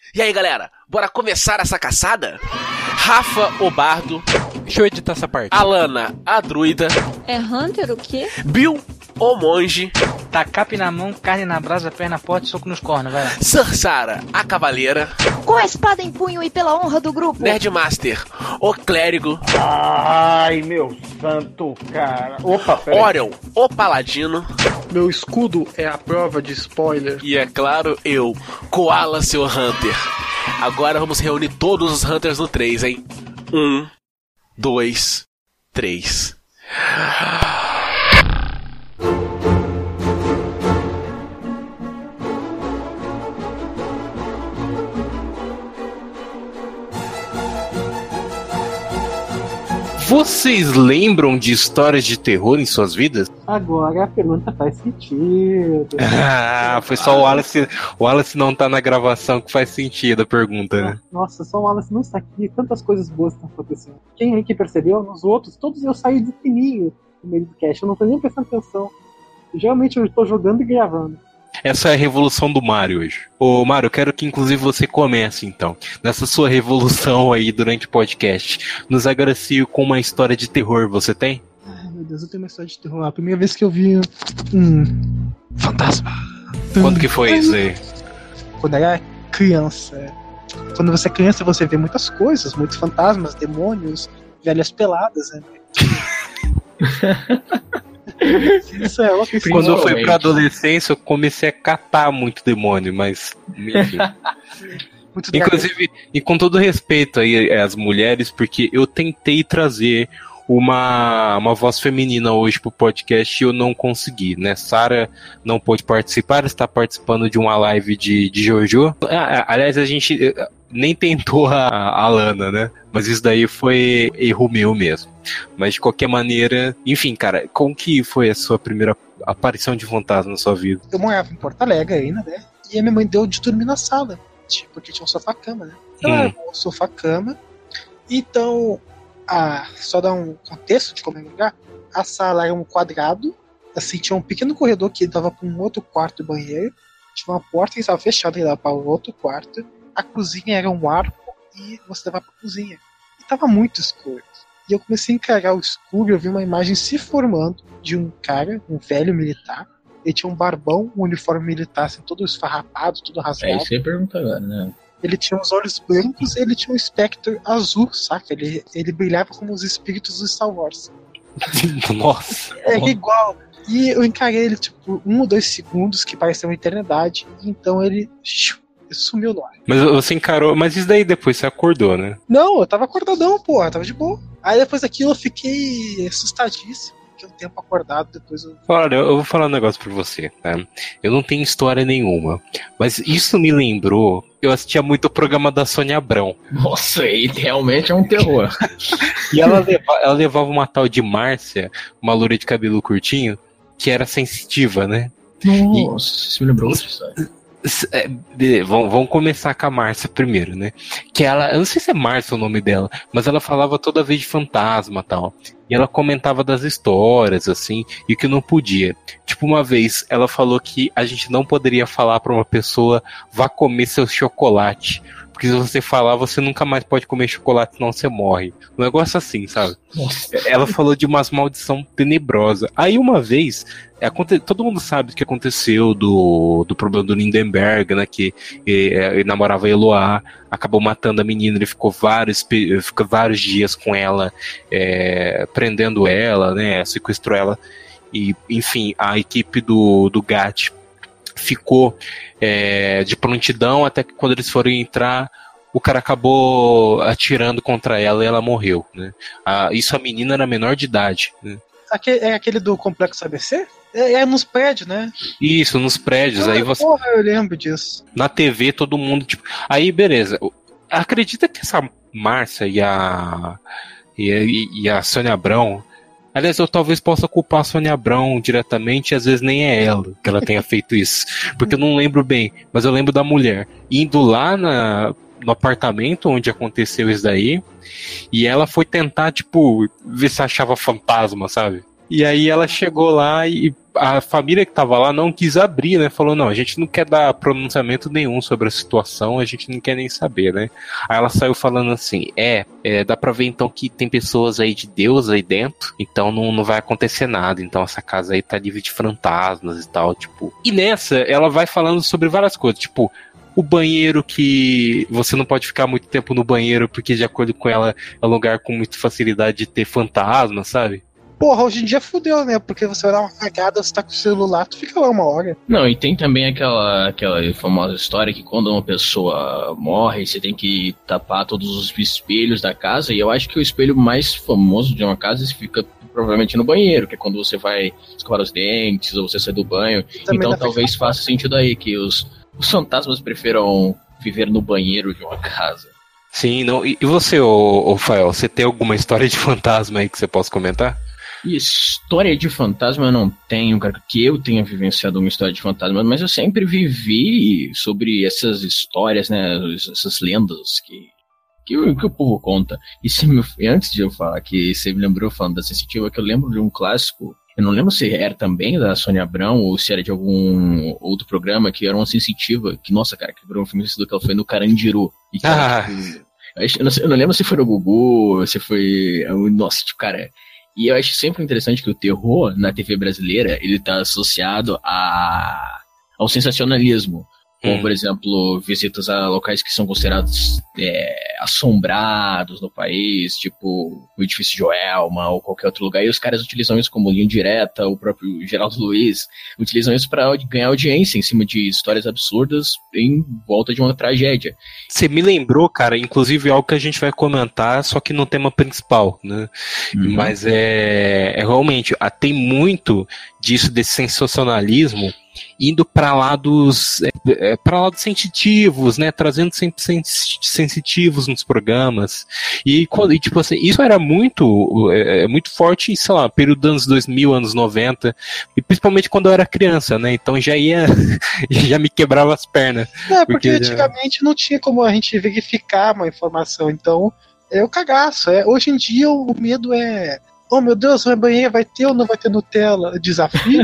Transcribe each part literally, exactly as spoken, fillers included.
E aí, galera, bora começar essa caçada? Rafa, o bardo. Deixa eu editar essa parte. Alana, a druida. É Hunter o quê? Bill, o monge. Tacape na mão, carne na brasa, perna forte, soco nos cornos, vai lá. Sarsara, a cavaleira. Com a espada em punho e pela honra do grupo. Nerdmaster, o clérigo. Ai, meu santo, cara. Opa, peraí. Orion, o paladino. Meu escudo é a prova de spoiler. E é claro, eu, Koala, seu Hunter. Agora vamos reunir todos os Hunters no três, hein? Um, dois, três. Vocês lembram de histórias de terror em suas vidas? Agora a pergunta faz sentido. Ah, foi só o Wallace. O Wallace não tá na gravação que faz sentido a pergunta, né? Nossa, só o Wallace não está aqui. Tantas coisas boas estão acontecendo. Quem aí que percebeu? Nos outros, todos eu saio de fininho no meio do cast. Eu não tô nem prestando atenção. Geralmente eu tô jogando e gravando. Essa é a revolução do Mario hoje. Ô Mario, eu quero que inclusive você comece então, nessa sua revolução aí durante o podcast. Nos agracie com uma história de terror, você tem? Ai meu Deus, eu tenho uma história de terror. A primeira vez que eu vi um fantasma. Quando que foi isso aí? Quando eu era criança. Quando você é criança você vê muitas coisas, muitos fantasmas, demônios, velhas peladas, né? Isso é ótimo. Quando eu fui pra adolescência, eu comecei a catar muito demônio, mas enfim. Inclusive, e com todo respeito aí às mulheres, porque eu tentei trazer uma, uma voz feminina hoje pro podcast e eu não consegui, né? Sara não pôde participar, está participando de uma live de, de Jojo. Ah, aliás, a gente nem tentou a, a Alana, né? Mas isso daí foi erro meu mesmo. Mas de qualquer maneira, enfim, cara, como que foi a sua primeira aparição de fantasma na sua vida? Eu morava em Porto Alegre ainda, né? E a minha mãe deu de dormir na sala, porque tinha um sofá-cama, né? Então, hum. um sofá-cama. Então, a, só dar um contexto de como é o lugar, a sala era um quadrado, assim, tinha um pequeno corredor que dava para um outro quarto e banheiro, tinha uma porta que estava fechada e dava para o outro quarto, a cozinha era um arco e você dava para a cozinha. E estava muito escuro. E eu comecei a encarar o escuro, eu vi uma imagem se formando de um cara, um velho militar. Ele tinha um barbão, um uniforme militar, assim, todo esfarrapado, todo rasgado. É isso que eu ia perguntar agora, né? Ele tinha os olhos brancos e ele tinha um espectro azul, saca? Ele, ele brilhava como os espíritos do Star Wars. Nossa! É igual. E eu encarei ele, tipo, um ou dois segundos, que parecia uma eternidade. E então ele... sumiu no ar. Mas você encarou, mas isso daí depois você acordou, né? Não, eu tava acordadão, porra, tava de boa. Aí depois daquilo eu fiquei assustadíssimo, fiquei um tempo acordado, depois eu... Olha, eu vou falar um negócio pra você, tá? Eu não tenho história nenhuma, mas isso me lembrou, eu assistia muito o programa da Sônia Abrão. Nossa, e realmente é um terror. E ela, leva, ela levava uma tal de Márcia, uma loura de cabelo curtinho, que era sensitiva, né? Nossa, isso me lembrou outra história. É, vamos, vamos começar com a Márcia primeiro, né? Que ela, eu não sei se é Márcia o nome dela, mas ela falava toda vez de fantasma e tal. E ela comentava das histórias, assim, e que não podia. Tipo, uma vez ela falou que a gente não poderia falar pra uma pessoa: vá comer seu chocolate. Porque se você falar, você nunca mais pode comer chocolate, senão você morre. Um negócio assim, sabe? Nossa. Ela falou de umas maldição tenebrosa. Aí uma vez, aconte... todo mundo sabe o que aconteceu do, do problema do Lindenberg, né? Que ele, ele namorava a Eloá, acabou matando a menina, ele ficou vários, ficou vários dias com ela, é, prendendo ela, né? Sequestrou ela. E, enfim, a equipe do, do G A T ficou é, de prontidão até que quando eles foram entrar, o cara acabou atirando contra ela e ela morreu, né? Ah, isso a menina era menor de idade, né? Aquele, é aquele do Complexo A B C? É, é nos prédios, né? Isso, nos prédios. Ah, aí você... Porra, eu lembro disso. Na T V, todo mundo, tipo... Aí, beleza. Acredita que essa Márcia e a... E a, e a Sônia Abrão... Aliás, eu talvez possa culpar a Sônia Abrão diretamente, e às vezes nem é ela que ela tenha feito isso. Porque eu não lembro bem, mas eu lembro da mulher indo lá na, no apartamento onde aconteceu isso daí, e ela foi tentar, tipo, ver se achava fantasma, sabe? E aí ela chegou lá e a família que tava lá não quis abrir, né? Falou, não, a gente não quer dar pronunciamento nenhum sobre a situação, a gente não quer nem saber, né? Aí ela saiu falando assim, é, é dá pra ver então que tem pessoas aí de Deus aí dentro, então não, não vai acontecer nada, então essa casa aí tá livre de fantasmas e tal, tipo. E nessa, ela vai falando sobre várias coisas, tipo, o banheiro que você não pode ficar muito tempo no banheiro porque, de acordo com ela, é um lugar com muita facilidade de ter fantasma, sabe? Porra, hoje em dia fudeu, né? Porque você vai dar uma cagada, você tá com o celular, tu fica lá uma hora. Não, e tem também aquela, aquela famosa história que quando uma pessoa morre, você tem que tapar todos os espelhos da casa, e eu acho que o espelho mais famoso de uma casa fica provavelmente no banheiro, que é quando você vai escovar os dentes, ou você sai do banho. Também Então dá pra talvez ficar. faça sentido aí que os, os fantasmas prefiram viver no banheiro de uma casa. Sim, não. E, e você, ô, ô Fael, você tem alguma história de fantasma aí que você possa comentar? E história de fantasma eu não tenho, cara, que eu tenha vivenciado uma história de fantasma, mas eu sempre vivi sobre essas histórias, né, essas lendas que, que, o, que o povo conta. E se me, antes de eu falar que você me lembrou falando da Sensitiva, que eu lembro de um clássico, eu não lembro se era também da Sônia Abrão ou se era de algum outro programa, que era uma Sensitiva, que, nossa, cara, quebrou um filme que ela foi no Carandiru. E que Ah. era, tipo, eu, acho- eu não sei- eu não lembro se foi no Gugu, se foi... Nossa, tipo, cara... E eu acho sempre interessante que o terror na T V brasileira, ele tá associado a, ao sensacionalismo. Como, Hum. por exemplo, visitas a locais que são considerados é, assombrados no país, tipo o edifício Joelma ou qualquer outro lugar. E os caras utilizam isso como linha direta, o próprio Geraldo Luiz utilizam isso para ganhar audiência em cima de histórias absurdas em volta de uma tragédia. Você me lembrou, cara, inclusive algo que a gente vai comentar, só que no tema principal, né? Uhum. Mas é, é realmente, ah, tem muito disso, desse sensacionalismo, indo para lados é, é, para lados sensitivos, né, trazendo sempre sens- sensitivos nos programas. E, quando, e tipo assim, isso era muito é, é, muito forte, sei lá, período dos anos dois mil, anos noventa, e principalmente quando eu era criança, né? Então já ia já me quebrava as pernas. É, porque, Porque já- antigamente não tinha como a gente verificar uma informação, então é o cagaço. É. Hoje em dia o medo é. Oh meu Deus, minha banheira vai ter ou não vai ter Nutella? Desafio?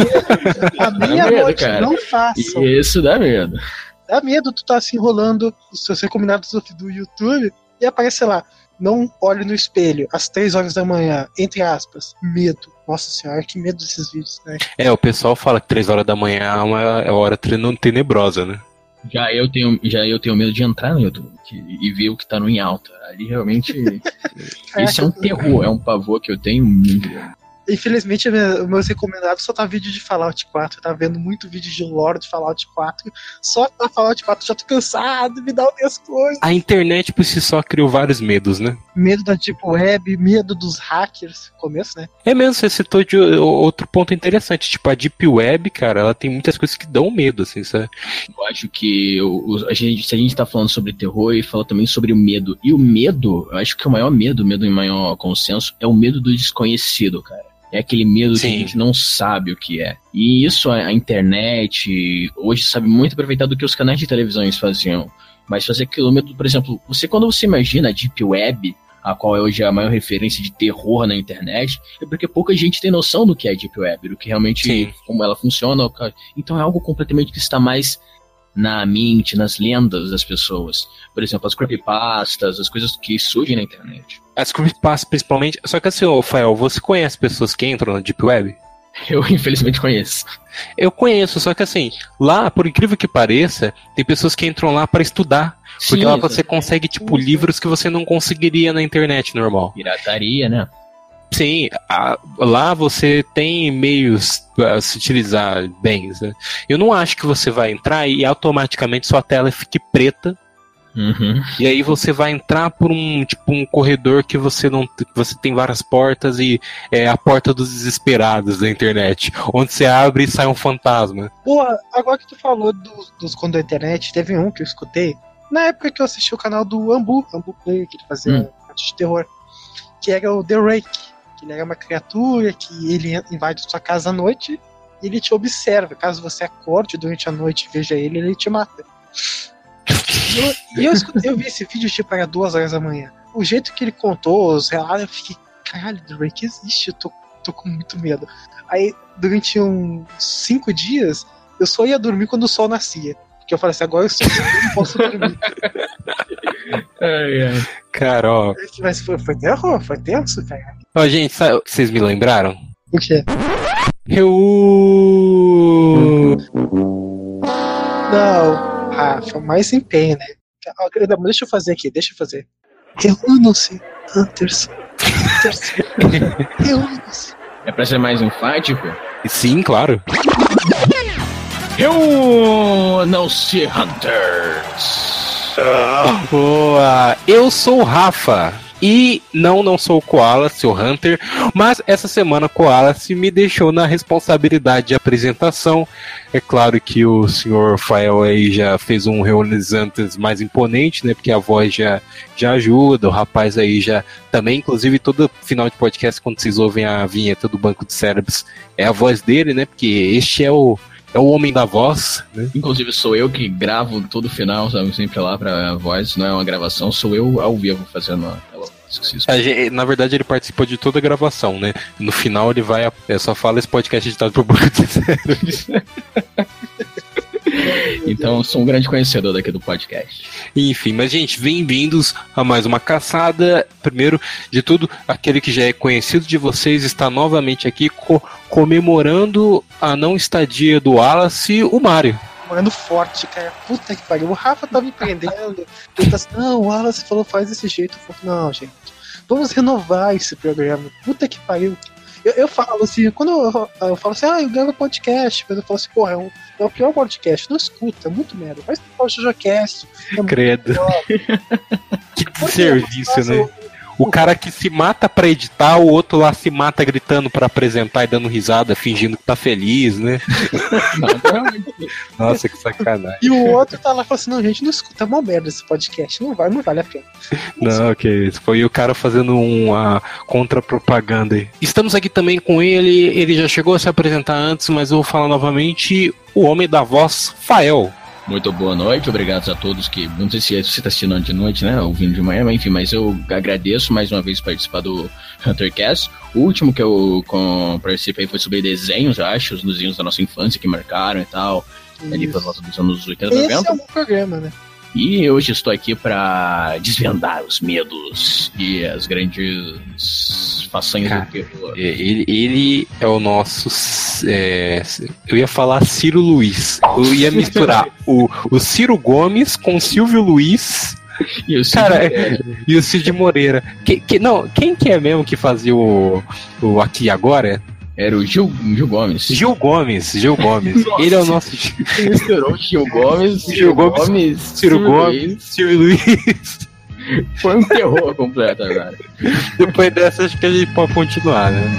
À meia-noite, cara. não façam. E isso dá medo. Dá medo tu tá se enrolando os seus recomendados do YouTube e aparece, sei lá, não olhe no espelho às três horas da manhã, entre aspas, medo. Nossa senhora, que medo desses vídeos, né? É, o pessoal fala que três horas da manhã é uma é hora treno- tenebrosa, né? Já eu tenho, já eu tenho medo de entrar no YouTube que- e ver o que tá no em alta. Ali realmente. Isso é um terror, é um pavor que eu tenho muito. Infelizmente, os meus recomendados só tá vídeo de Fallout quatro. Eu tava vendo muito vídeo de lore de Fallout quatro. Só pra Fallout quatro já tô cansado, me dá outras coisas. A internet por si só criou vários medos, né? Medo da Deep Web, medo dos hackers. Começo, né? É mesmo, você citou de o- outro ponto interessante, tipo, a Deep Web, cara, ela tem muitas coisas que dão medo, assim, sabe? Eu acho que o, o- a gente, se a gente tá falando sobre terror e fala também sobre o medo. E o medo, eu acho que o maior medo, o medo em maior consenso, é o medo do desconhecido, cara. É aquele medo Sim. que a gente não sabe o que é. E isso a, a internet hoje sabe muito aproveitar do que os canais de televisões faziam. Mas fazer aquilo, medo, por exemplo, você quando você imagina a Deep Web, a qual é hoje a maior referência de terror na internet, é porque pouca gente tem noção do que é Deep Web, do que realmente, Sim. como ela funciona. Então é algo completamente que está mais na mente, nas lendas das pessoas. Por exemplo, as creepypastas, as coisas que surgem na internet. As creepypastas, principalmente. Só que assim, ô, Rafael, você conhece pessoas que entram na Deep Web? Eu, infelizmente, conheço. Eu conheço, só que assim, lá, por incrível que pareça, tem pessoas que entram lá para estudar. Porque Sim, lá você exatamente. consegue, tipo, livros que você não conseguiria na internet normal. Pirataria, né? Sim, a- lá você tem meios para se utilizar bem, né? Eu não acho que você vai entrar e automaticamente sua tela fique preta. Uhum. E aí você vai entrar por um tipo um corredor que você não que você tem várias portas e é a porta dos desesperados da internet, onde você abre e sai um fantasma. Porra, agora que tu falou dos, dos contos da internet, teve um que eu escutei. Na época que eu assisti o canal do Ambu, Ambu Play, que ele fazia Hum. parte de terror. Que era o The Rake. Que ele era uma criatura que ele invade sua casa à noite e ele te observa. Caso você acorde durante a noite e veja ele, ele te mata. E eu, e eu, escutei, eu vi esse vídeo tipo era duas horas da manhã. O jeito que ele contou, os relatos, eu fiquei, caralho, The Rake existe. Eu tô tô com muito medo. Aí, durante uns cinco dias, eu só ia dormir quando o sol nascia. Porque eu falei assim, agora eu só não posso dormir. Ai, ai. Cara, ó. Mas foi, foi terror, foi tenso, cara. Ó, gente, sabe o que vocês me lembraram? O quê? Eu. Não, Rafa, mais empenho, né? Deixa eu fazer aqui, deixa eu fazer. Reúnam-se, Hunters. Hunters. Reúnam-se. É pra ser mais enfático? Sim, claro. Reúnam-se, Hunters! Boa! Eu sou o Rafa. E não, não sou o Koala, seu Hunter, mas essa semana o Koala se me deixou na responsabilidade de apresentação. É claro que o senhor Fael aí já fez um Reunizantes mais imponente, né? Porque a voz já, já ajuda, o rapaz aí já também, inclusive todo final de podcast, quando vocês ouvem a vinheta do Banco de Cérebros, é a voz dele, né? Porque este é o É o homem da voz, né? Inclusive sou eu que gravo todo final, sabe? Sempre lá pra voz, não é uma gravação, sou eu ao vivo fazendo aquela voz. A gente, na verdade, ele participou de toda a gravação, né? No final ele vai, é, só fala esse podcast editado por Banco de Cérebros. Então sou um grande conhecedor daqui do podcast. Enfim, mas gente, bem-vindos a mais uma caçada. Primeiro de tudo, aquele que já é conhecido de vocês está novamente aqui co- comemorando a não estadia do Wallace, o Mário. Morando forte, cara. Puta que pariu. O Rafa tá me prendendo. Ele tá assim, não, o Wallace falou, faz desse jeito. Eu falo, não, gente, vamos renovar esse programa. Puta que pariu. Eu, eu falo assim, quando eu, eu falo assim, ah, eu gravo podcast, mas eu falo assim, porra, é, um, é o pior podcast, não escuta, é muito merda. Faz o JojoCast. É Credo. Que Porque serviço, eu faço, né? O cara que se mata pra editar, o outro lá se mata gritando pra apresentar e dando risada, fingindo que tá feliz, né? Nossa, que sacanagem. E o outro tá lá e fala assim, não, gente, não escuta, é uma merda esse podcast, não, vai, não vale a pena. Não, que isso. Foi o cara fazendo uma contra-propaganda aí. Estamos aqui também com ele, ele já chegou a se apresentar antes, mas eu vou falar novamente, o homem da voz, Fael. Muito boa noite, obrigado a todos que, não sei se você está assistindo de noite, né, ouvindo de manhã, mas enfim, mas eu agradeço mais uma vez participar do HunterCast. O último que eu com, participei foi sobre desenhos, eu acho, os desenhos da nossa infância que marcaram e tal, Isso. ali pelos nossos anos oitenta, Esse noventa. é um bom programa, né? E hoje estou aqui para desvendar os medos e as grandes façanhas Cara, do terror. Ele, ele é o nosso. É, eu ia falar Ciro Luiz. Eu ia misturar o, o Ciro Gomes com o Silvio Luiz. E o Cid Cara, Moreira. e o Cid Moreira. Que, que, não, quem que é mesmo que fazia o, o Aqui e Agora? Era o Gil, Gil Gomes. Gil Gomes, Gil Gomes. Nossa. Ele é o nosso Misturou Gil Gomes, Gil Gomes, Ciro Gomes, Ciro Luiz. Foi um terror completo agora. Depois dessa, acho que a gente pode continuar, né?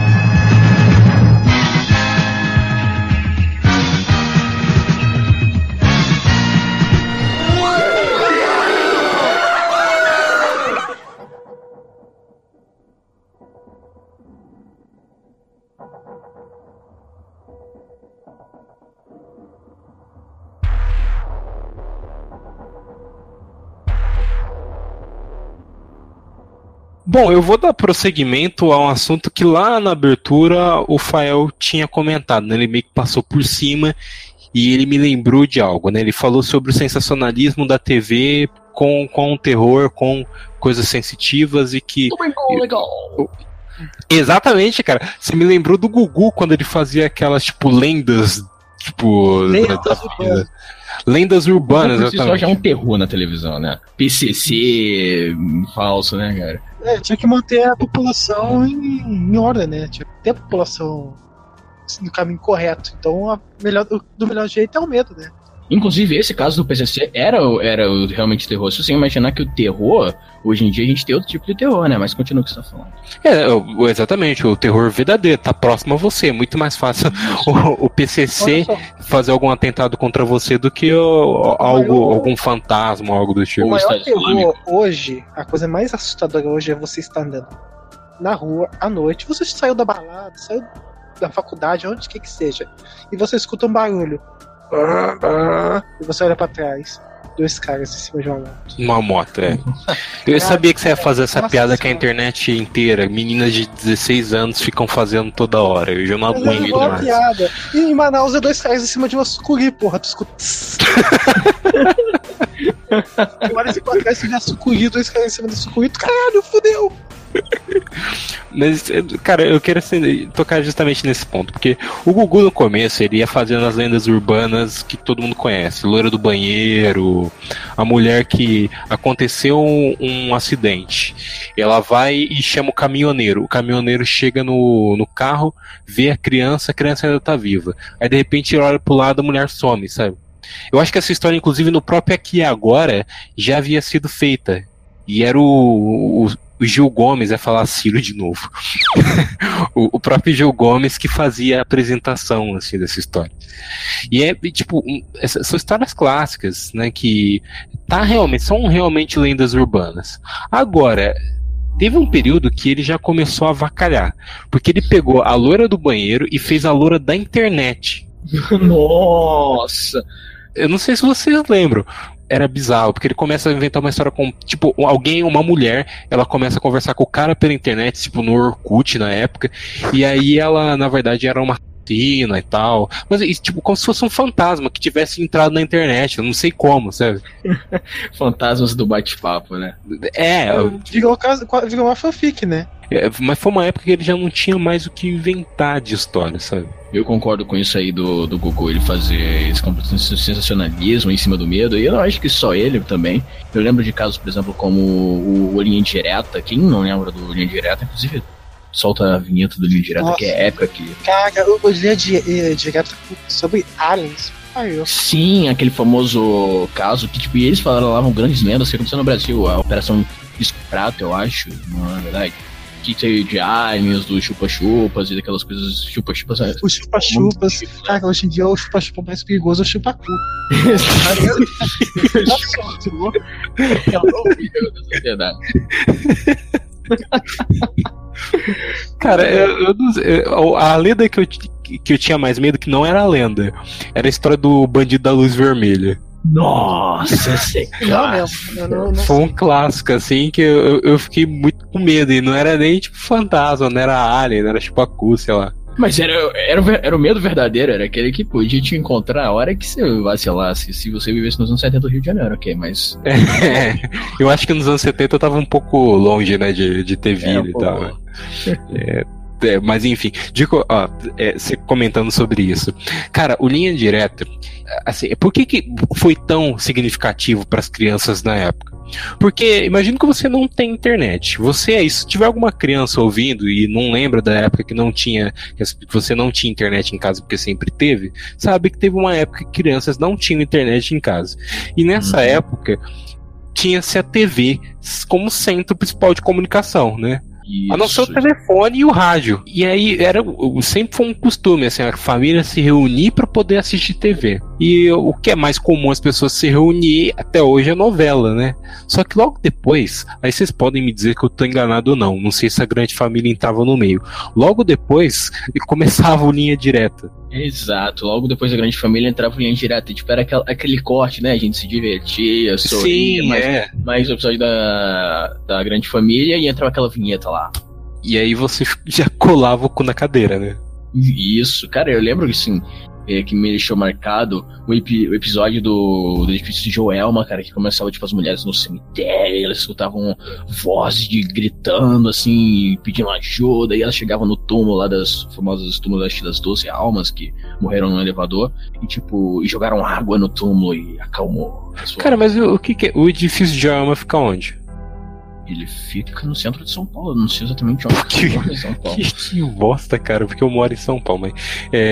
Bom, eu vou dar prosseguimento a um assunto que lá na abertura o Fael tinha comentado, né? Ele meio que passou por cima e ele me lembrou de algo, né? Ele falou sobre o sensacionalismo da T V com, com o terror, com coisas sensitivas e que... Legal. Exatamente, cara. Você me lembrou do Gugu quando ele fazia aquelas, tipo, lendas, tipo... Lendas da urbanas. vida. Lendas urbanas, Por si só exatamente. já é um terror na televisão, né? P C C falso, né, cara? É, tinha que manter a população em, em ordem, né? Tinha que ter a população no caminho correto. Então, a melhor, o, do melhor jeito é o medo, né? Inclusive, esse caso do P C C era, era o- realmente terror. Se você imaginar que o terror, hoje em dia a gente tem outro tipo de terror, né? Mas continua o que você tá falando. É, o- exatamente, o terror verdadeiro, tá próximo a você. É muito mais fácil o, o P C C Olha só, fazer algum atentado contra você do que o- algo, maior- algum fantasma, algo do o tipo. Ou maior Estado terror Islâmico. hoje, a coisa mais assustadora hoje é você estar andando na rua à noite. Você saiu da balada, saiu da faculdade, onde quer que seja, e você escuta um barulho. E você olha pra trás. dois caras em cima de uma moto. Uma moto, é. Eu Cara, sabia que você ia fazer essa nossa piada que a senhora. internet inteira, meninas de dezesseis anos ficam fazendo toda hora. Eu já não Mas é aguento uma mais. piada. E em Manaus é dois caras em cima de uma sucuri, porra. Tu escuta. Agora se quatro caras se vier sucuri, dois caras em cima da sucuri, tu, caralho, fudeu. Mas, cara, eu quero assim, tocar justamente nesse ponto, porque o Gugu no começo ele ia fazendo as lendas urbanas que todo mundo conhece, loira do banheiro, a mulher que aconteceu um, um acidente, ela vai e chama o caminhoneiro, o caminhoneiro chega no, no carro, vê a criança, a criança ainda tá viva, aí de repente ele olha pro lado, a mulher some, sabe? Eu acho que essa história, inclusive no próprio Aqui e Agora, já havia sido feita, e era o, o O Gil Gomes, é falar Ciro de novo. o, o próprio Gil Gomes que fazia a apresentação assim, dessa história. E é tipo, um, essas, são histórias clássicas, né? Que tá realmente, são realmente lendas urbanas. Agora, teve um período que ele já começou a avacalhar. Porque ele pegou a loira do banheiro e fez a loira da internet. Nossa! Eu não sei se vocês lembram. Era bizarro, porque ele começa a inventar uma história com, tipo, alguém, uma mulher, ela começa a conversar com o cara pela internet, tipo, no Orkut na época, e aí ela, na verdade, era uma assassina e tal, mas, tipo, como se fosse um fantasma que tivesse entrado na internet, eu não sei como, sabe? Fantasmas do bate-papo, né? É, Virou, casa- virou uma fanfic, né? é, mas foi uma época que ele já não tinha mais o que inventar de história, sabe? Eu concordo com isso aí do, do Gugu, ele fazer esse completo sensacionalismo em cima do medo, e eu não acho que só ele também. Eu lembro de casos, por exemplo, como o, o Linha Direta, quem não lembra do Linha Direta, inclusive solta a vinheta do Linha Direta, Nossa. que é épica aqui. Cara, eu eu lia di- eh, direto sobre aliens. Ai, eu. Sim, aquele famoso caso que, tipo, e eles falavam grandes lendas que aconteceu no Brasil, a Operação Disco Prato, eu acho, não é verdade? Que teve de aliens, dos chupa-chupas e daquelas coisas chupa-chupas. né? Os chupa-chupas. Cara, hoje em dia o chupa-chupa mais perigoso é o chupa-cu. É horrível dessa sociedade. Cara, eu, eu não sei, eu- a lenda que eu, ti- que eu tinha mais medo, que não era a lenda, era a história do bandido da luz vermelha. Nossa, esse Não cara. mesmo. Eu não, não Foi um clássico, assim, que eu, eu- eu fiquei muito com medo. E não era nem tipo fantasma, não era alien, não era tipo Aku, sei lá. Mas era, era, o ver- era o medo verdadeiro, era aquele que podia te encontrar a hora que você vacilasse, se você vivesse nos anos setenta do Rio de Janeiro, ok, mas. É, eu acho que nos anos setenta eu tava um pouco longe, né, de, de ter vida É, um e pouco. tal. né. É, é, mas enfim, digo, ó, é, você comentando sobre isso. Cara, o Linha Direta, assim, por que, que foi tão significativo para as crianças na época? Porque imagino que você não tem internet. Você aí, se tiver alguma criança ouvindo e não lembra da época que não tinha, que você não tinha internet em casa porque sempre teve, sabe que teve uma época que crianças não tinham internet em casa. E nessa Uhum. época tinha-se a T V como centro principal de comunicação, né? A não ser o Isso. telefone e o rádio. E aí era sempre foi um costume, assim, a família se reunir para poder assistir T V. E o que é mais comum as pessoas se reunir até hoje é novela, né? Só que logo depois, aí vocês podem me dizer que eu tô enganado ou não, não sei se a grande família entrava no meio. Logo depois começava o Linha Direta. Exato, logo depois da grande família entrava o Linha Direta, e, tipo, era aquela- aquele corte, né? A gente se divertia, sorria, Sim, mais, é. mais o episódio da, da grande família e entrava aquela vinheta lá. E aí você já colava o cu na cadeira, né? Isso, cara, eu lembro que assim, é, que me deixou marcado o, epi- o episódio do, do edifício de Joelma, cara, que começava, tipo, as mulheres no cemitério, elas escutavam vozes de gritando, assim, pedindo ajuda, e elas chegavam no túmulo lá das famosas túmulos das, das doze almas que morreram no elevador, e tipo, e jogaram água no túmulo e acalmou. a sua- Cara, mas o, o que, que é? O edifício de Joelma fica onde? Ele fica no centro de São Paulo, não sei exatamente onde Que- fica em São Paulo. Que, que bosta, cara, porque eu moro em São Paulo, mas.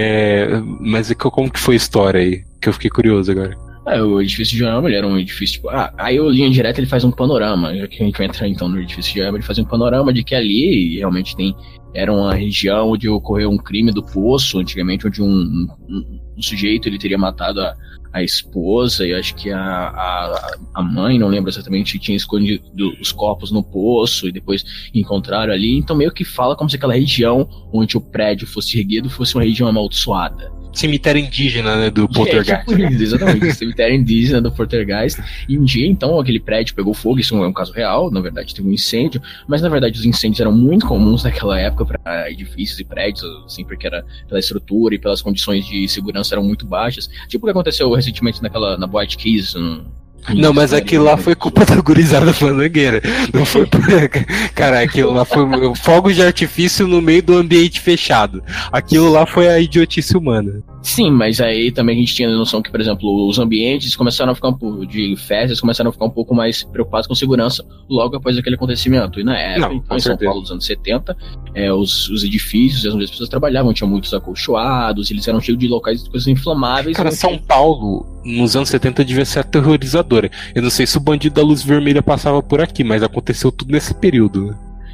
É, mas é que- como que foi a história aí? Que eu fiquei curioso agora. É, o edifício de Joelma, ele era um edifício, tipo, ah, aí o Linha Direta ele faz um panorama, já que a gente vai entrar então no edifício de Joelma, ele faz um panorama de que ali realmente tem, era uma região onde ocorreu um crime do poço, antigamente, onde um, um, um sujeito, ele teria matado a, a esposa, e acho que a, a, a mãe, não lembro exatamente, tinha escondido os corpos no poço, e depois encontraram ali, então meio que fala como se aquela região onde o prédio fosse erguido fosse uma região amaldiçoada. cemitério indígena, né, do É, Poltergeist. tipo isso, exatamente, o cemitério indígena do Poltergeist. E um dia, então, aquele prédio pegou fogo. Isso não é um caso real, na verdade teve um incêndio, mas na verdade os incêndios eram muito comuns naquela época para edifícios e prédios, assim, porque era pela estrutura e pelas condições de segurança eram muito baixas. Tipo o que aconteceu recentemente naquela, na Boate Kiss. No, Não, mas aquilo lá foi culpa da gurizada fandangueira. Não foi por... Cara, aquilo lá foi fogos de artifício no meio do ambiente fechado. Aquilo lá foi a idiotice humana. Sim, mas aí também a gente tinha a noção que, por exemplo, os ambientes começaram a ficar um pouco de festas, começaram a ficar um pouco mais preocupados com segurança logo após aquele acontecimento. E na época, Não, então, com em São certeza. Paulo dos anos setenta, é, os, os edifícios onde as pessoas trabalhavam tinham muitos acolchoados, eles eram cheios de locais de coisas inflamáveis. Cara, não São tinha- Paulo, nos anos setenta, devia ser aterrorizadora. Eu não sei se o bandido da luz vermelha passava por aqui, mas aconteceu tudo nesse período.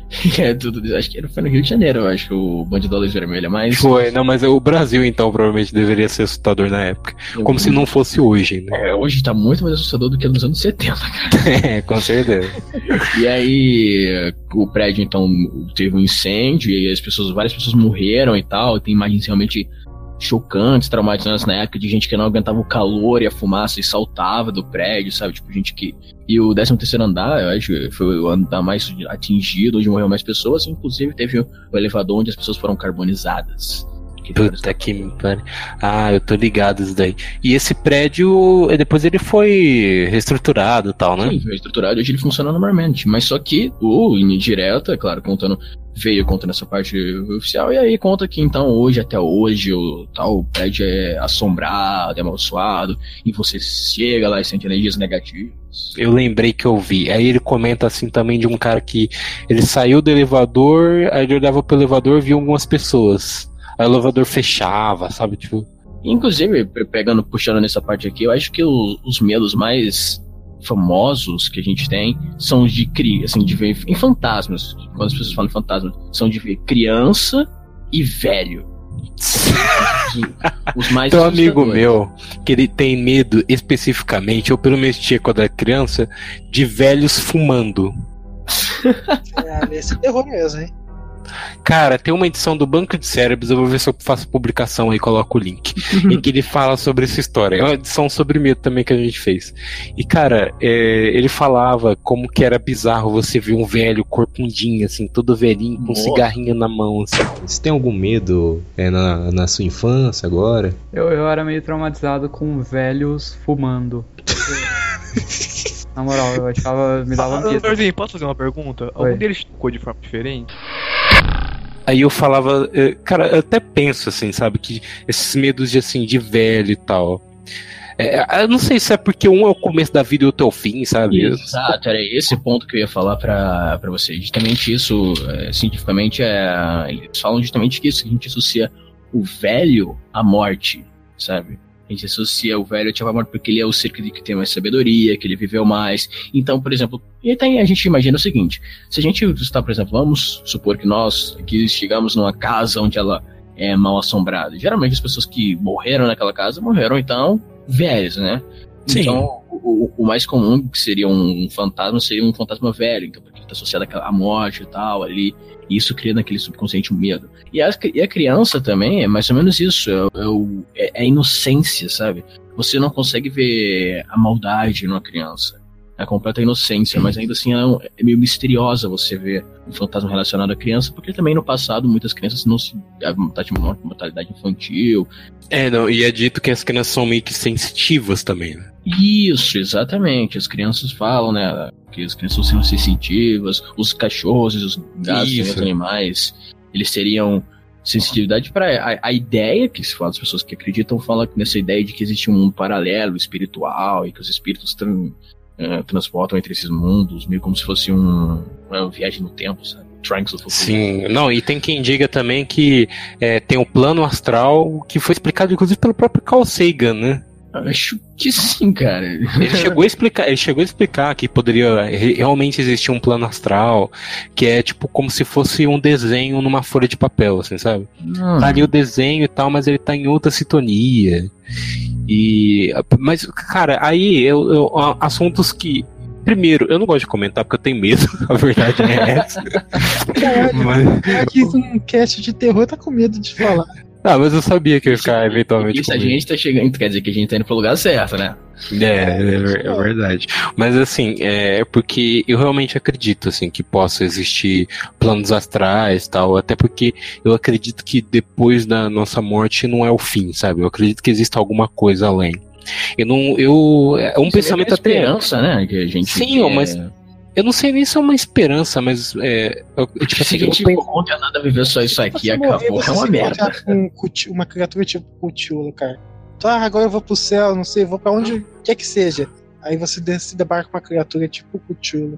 É, tudo, acho que foi no Rio de Janeiro, eu acho que o Bandido da Luz Vermelha, mas... Foi, não, mas o Brasil, então, provavelmente deveria ser assustador na época. Como se não fosse hoje, né? É, hoje tá muito mais assustador do que nos anos setenta, cara. É, com certeza. E aí, o prédio, então, teve um incêndio, e aí as pessoas, várias pessoas morreram e tal, tem imagens realmente chocantes, traumatizantes na época, de gente que não aguentava o calor e a fumaça e saltava do prédio, sabe? Tipo, gente que... E o décimo terceiro andar, eu acho, foi o andar mais atingido, onde morreu mais pessoas, inclusive teve o elevador onde as pessoas foram carbonizadas. Puta que me pariu. Ah, eu tô ligado isso daí. E esse prédio, depois ele foi reestruturado e tal, né? Sim, foi estruturado e hoje ele funciona normalmente. Mas só que o linha direta, é claro, contando, veio contando essa parte oficial, e aí conta que então hoje, até hoje, o tal o prédio é assombrado, é amaldiçoado, e você chega lá e sente energias negativas. Eu lembrei que eu vi. Aí ele comenta assim também de um cara que ele saiu do elevador, aí ele olhava pro elevador e via algumas pessoas. Aí o elevador fechava, sabe? Tipo. Inclusive, pegando, puxando nessa parte aqui, eu acho que o, os medos mais famosos que a gente tem são os de cri, assim, de ver em fantasmas. Quando as pessoas falam em fantasmas, são de ver criança e velho. Os mais Tem um amigo assustadores. meu que ele tem medo especificamente, ou pelo menos tinha quando era criança, de velhos fumando. É, esse é terror mesmo, hein? Cara, tem uma edição do Banco de Cérebros, eu vou ver se eu faço publicação aí, coloco o link, em que ele fala sobre essa história. É uma edição sobre medo também que a gente fez. E, cara, é, ele falava como que era bizarro você ver um velho corcundinho, assim, todo velhinho, com um Nossa. cigarrinho na mão, assim. Você tem algum medo é, na, na sua infância agora? Eu, eu era meio traumatizado com velhos fumando. Na moral, eu achava, me dava medo. Norzinho, posso fazer uma pergunta? Oi. Algum deles tocou de forma diferente? Aí eu falava, eh, cara, eu até penso assim, sabe, que esses medos de assim, de velho e tal. É, eu não sei se é porque um é o começo da vida e outro é o fim, sabe? Exato, era esse ponto que eu ia falar pra, pra você. Justamente isso, é, cientificamente, é, eles falam justamente que isso, que a gente associa o velho à morte, sabe? A gente associa o velho à morte porque ele é o ser que tem mais sabedoria, que ele viveu mais. Então, por exemplo, e aí a gente imagina o seguinte: se a gente está, por exemplo, vamos supor que nós que chegamos numa casa onde ela é mal assombrada. Geralmente as pessoas que morreram naquela casa morreram, então, velhos, né? Sim. Então, o, o mais comum que seria um fantasma seria um fantasma velho, então, porque está associado à morte e tal, ali. E isso cria naquele subconsciente um medo. E a, e a criança também é mais ou menos isso. É, é, o- é a inocência, sabe? Você não consegue ver a maldade numa criança. É a completa inocência, mas ainda assim ela é, um- é meio misteriosa você ver um fantasma relacionado à criança, porque também no passado muitas crianças não se. A mortalidade, mortalidade infantil. É, não, e é dito que as crianças são meio que sensitivas também, né? Isso, exatamente. As crianças falam, né? Que as crianças são sensitivas, os cachorros, os gatos, Isso. os animais, eles teriam sensitividade para a, a ideia que se fala, as pessoas que acreditam falam nessa ideia de que existe um mundo paralelo, espiritual, e que os espíritos tran, eh, transportam entre esses mundos, meio como se fosse um, uma viagem no tempo, sabe? Trunks of Sim, não, e tem quem diga também que é, tem o plano astral, que foi explicado inclusive pelo próprio Carl Sagan, né? Acho que sim, cara. Ele chegou a explicar, ele chegou a explicar que poderia re- realmente existir um plano astral, que é tipo como se fosse um desenho numa folha de papel, assim, sabe? Hum. Tá ali o desenho e tal, mas ele tá em outra sintonia. E mas cara, aí eu, eu a- assuntos que primeiro, eu não gosto de comentar porque eu tenho medo, a verdade é essa. Caralho, Mas- aqui num cast de terror tá com medo de falar. Ah, mas eu sabia que eu ia ficar eventualmente. Isso a gente tá chegando, quer dizer que a gente tá indo pro lugar certo, né? É, é, é verdade. Mas assim, é porque eu realmente acredito assim que possa existir planos astrais, tal, até porque eu acredito que depois da nossa morte não é o fim, sabe? Eu acredito que exista alguma coisa além. Eu não, eu é um Isso pensamento é uma até esperança, né, que a gente Sim, quer... mas eu não sei nem se é uma esperança, mas é, eu, tipo assim, se a gente eu penso... for condenado a viver só isso aqui, Você acabou, morrer, você é uma se merda. encontrar com um cuti- uma criatura tipo Cthulhu, cara. Então, ah, agora eu vou pro céu, não sei, vou pra onde quer que seja. Aí você se debarca com uma criatura tipo Cthulhu.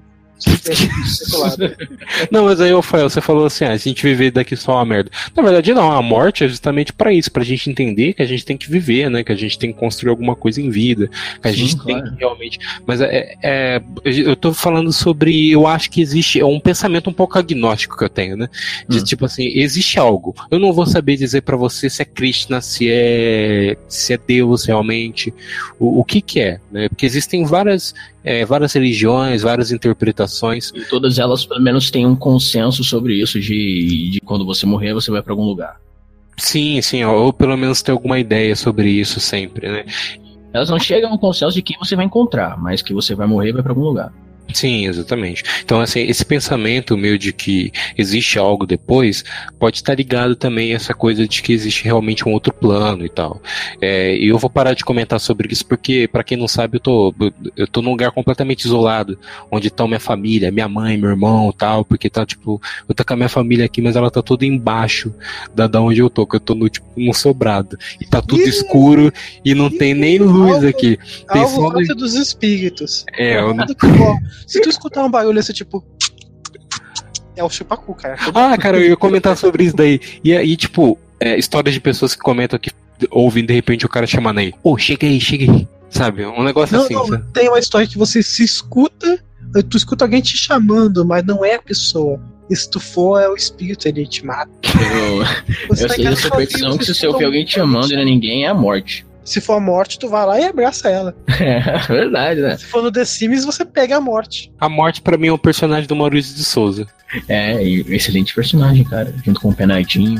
Não, mas aí, Rafael, você falou assim, ah, se a gente viver daqui só uma merda. Na verdade, não, a morte é justamente pra isso, pra gente entender que a gente tem que viver, né? Que a gente tem que construir alguma coisa em vida, que a Sim, gente claro. tem que realmente. Mas é, é, eu tô falando sobre. Eu acho que existe. É um pensamento um pouco agnóstico que eu tenho, né? De Hum. tipo assim, existe algo. Eu não vou saber dizer pra você se é Krishna, se é. se é Deus realmente. O, o que que é, né? Porque existem várias. É, várias religiões, várias interpretações. E todas elas, pelo menos, têm um consenso sobre isso, de, de quando você morrer, você vai pra algum lugar. Sim, sim, ou pelo menos ter alguma ideia sobre isso sempre, né? Elas não chegam a um consenso de quem você vai encontrar, mas que você vai morrer e vai pra algum lugar. Sim, exatamente. Então, assim, esse pensamento meu de que existe algo depois pode estar ligado também a essa coisa de que existe realmente um outro plano e tal. É, e eu vou parar de comentar sobre isso porque, pra quem não sabe, eu tô, eu tô num lugar completamente isolado, onde tá minha família, minha mãe, meu irmão e tal, porque tá, tipo, eu tô com a minha família aqui, mas ela tá toda embaixo da, da onde eu tô, que eu tô no, tipo, num sobrado. E tá tudo Ih, escuro e não tem nem luz algo- aqui. Tem Algo só contra dos espíritos. É, eu não... Nada que bom. Se tu escutar um barulho assim, tipo. É o chupacu, cara. Ah, cara, eu ia comentar sobre isso daí. E aí, tipo, é, histórias de pessoas que comentam que ouvem de repente o cara chamando aí. Ô, chega aí, chega aí. Sabe? Um negócio Não, assim. não, sabe? tem uma história que você se escuta, tu escuta alguém te chamando, mas não é a pessoa. E se tu for, é o espírito, ele te mata. Eu, Você eu tá em sei casa dessa sozinho, petição que se você você ouvir escuta alguém te chamando e não é ninguém, é a morte. Se for a morte, tu vai lá e abraça ela. É verdade, né? Se for no The Sims, você pega a morte. A morte pra mim é um personagem do Maurício de Souza. É, e excelente personagem, cara. Junto com o Penadinho.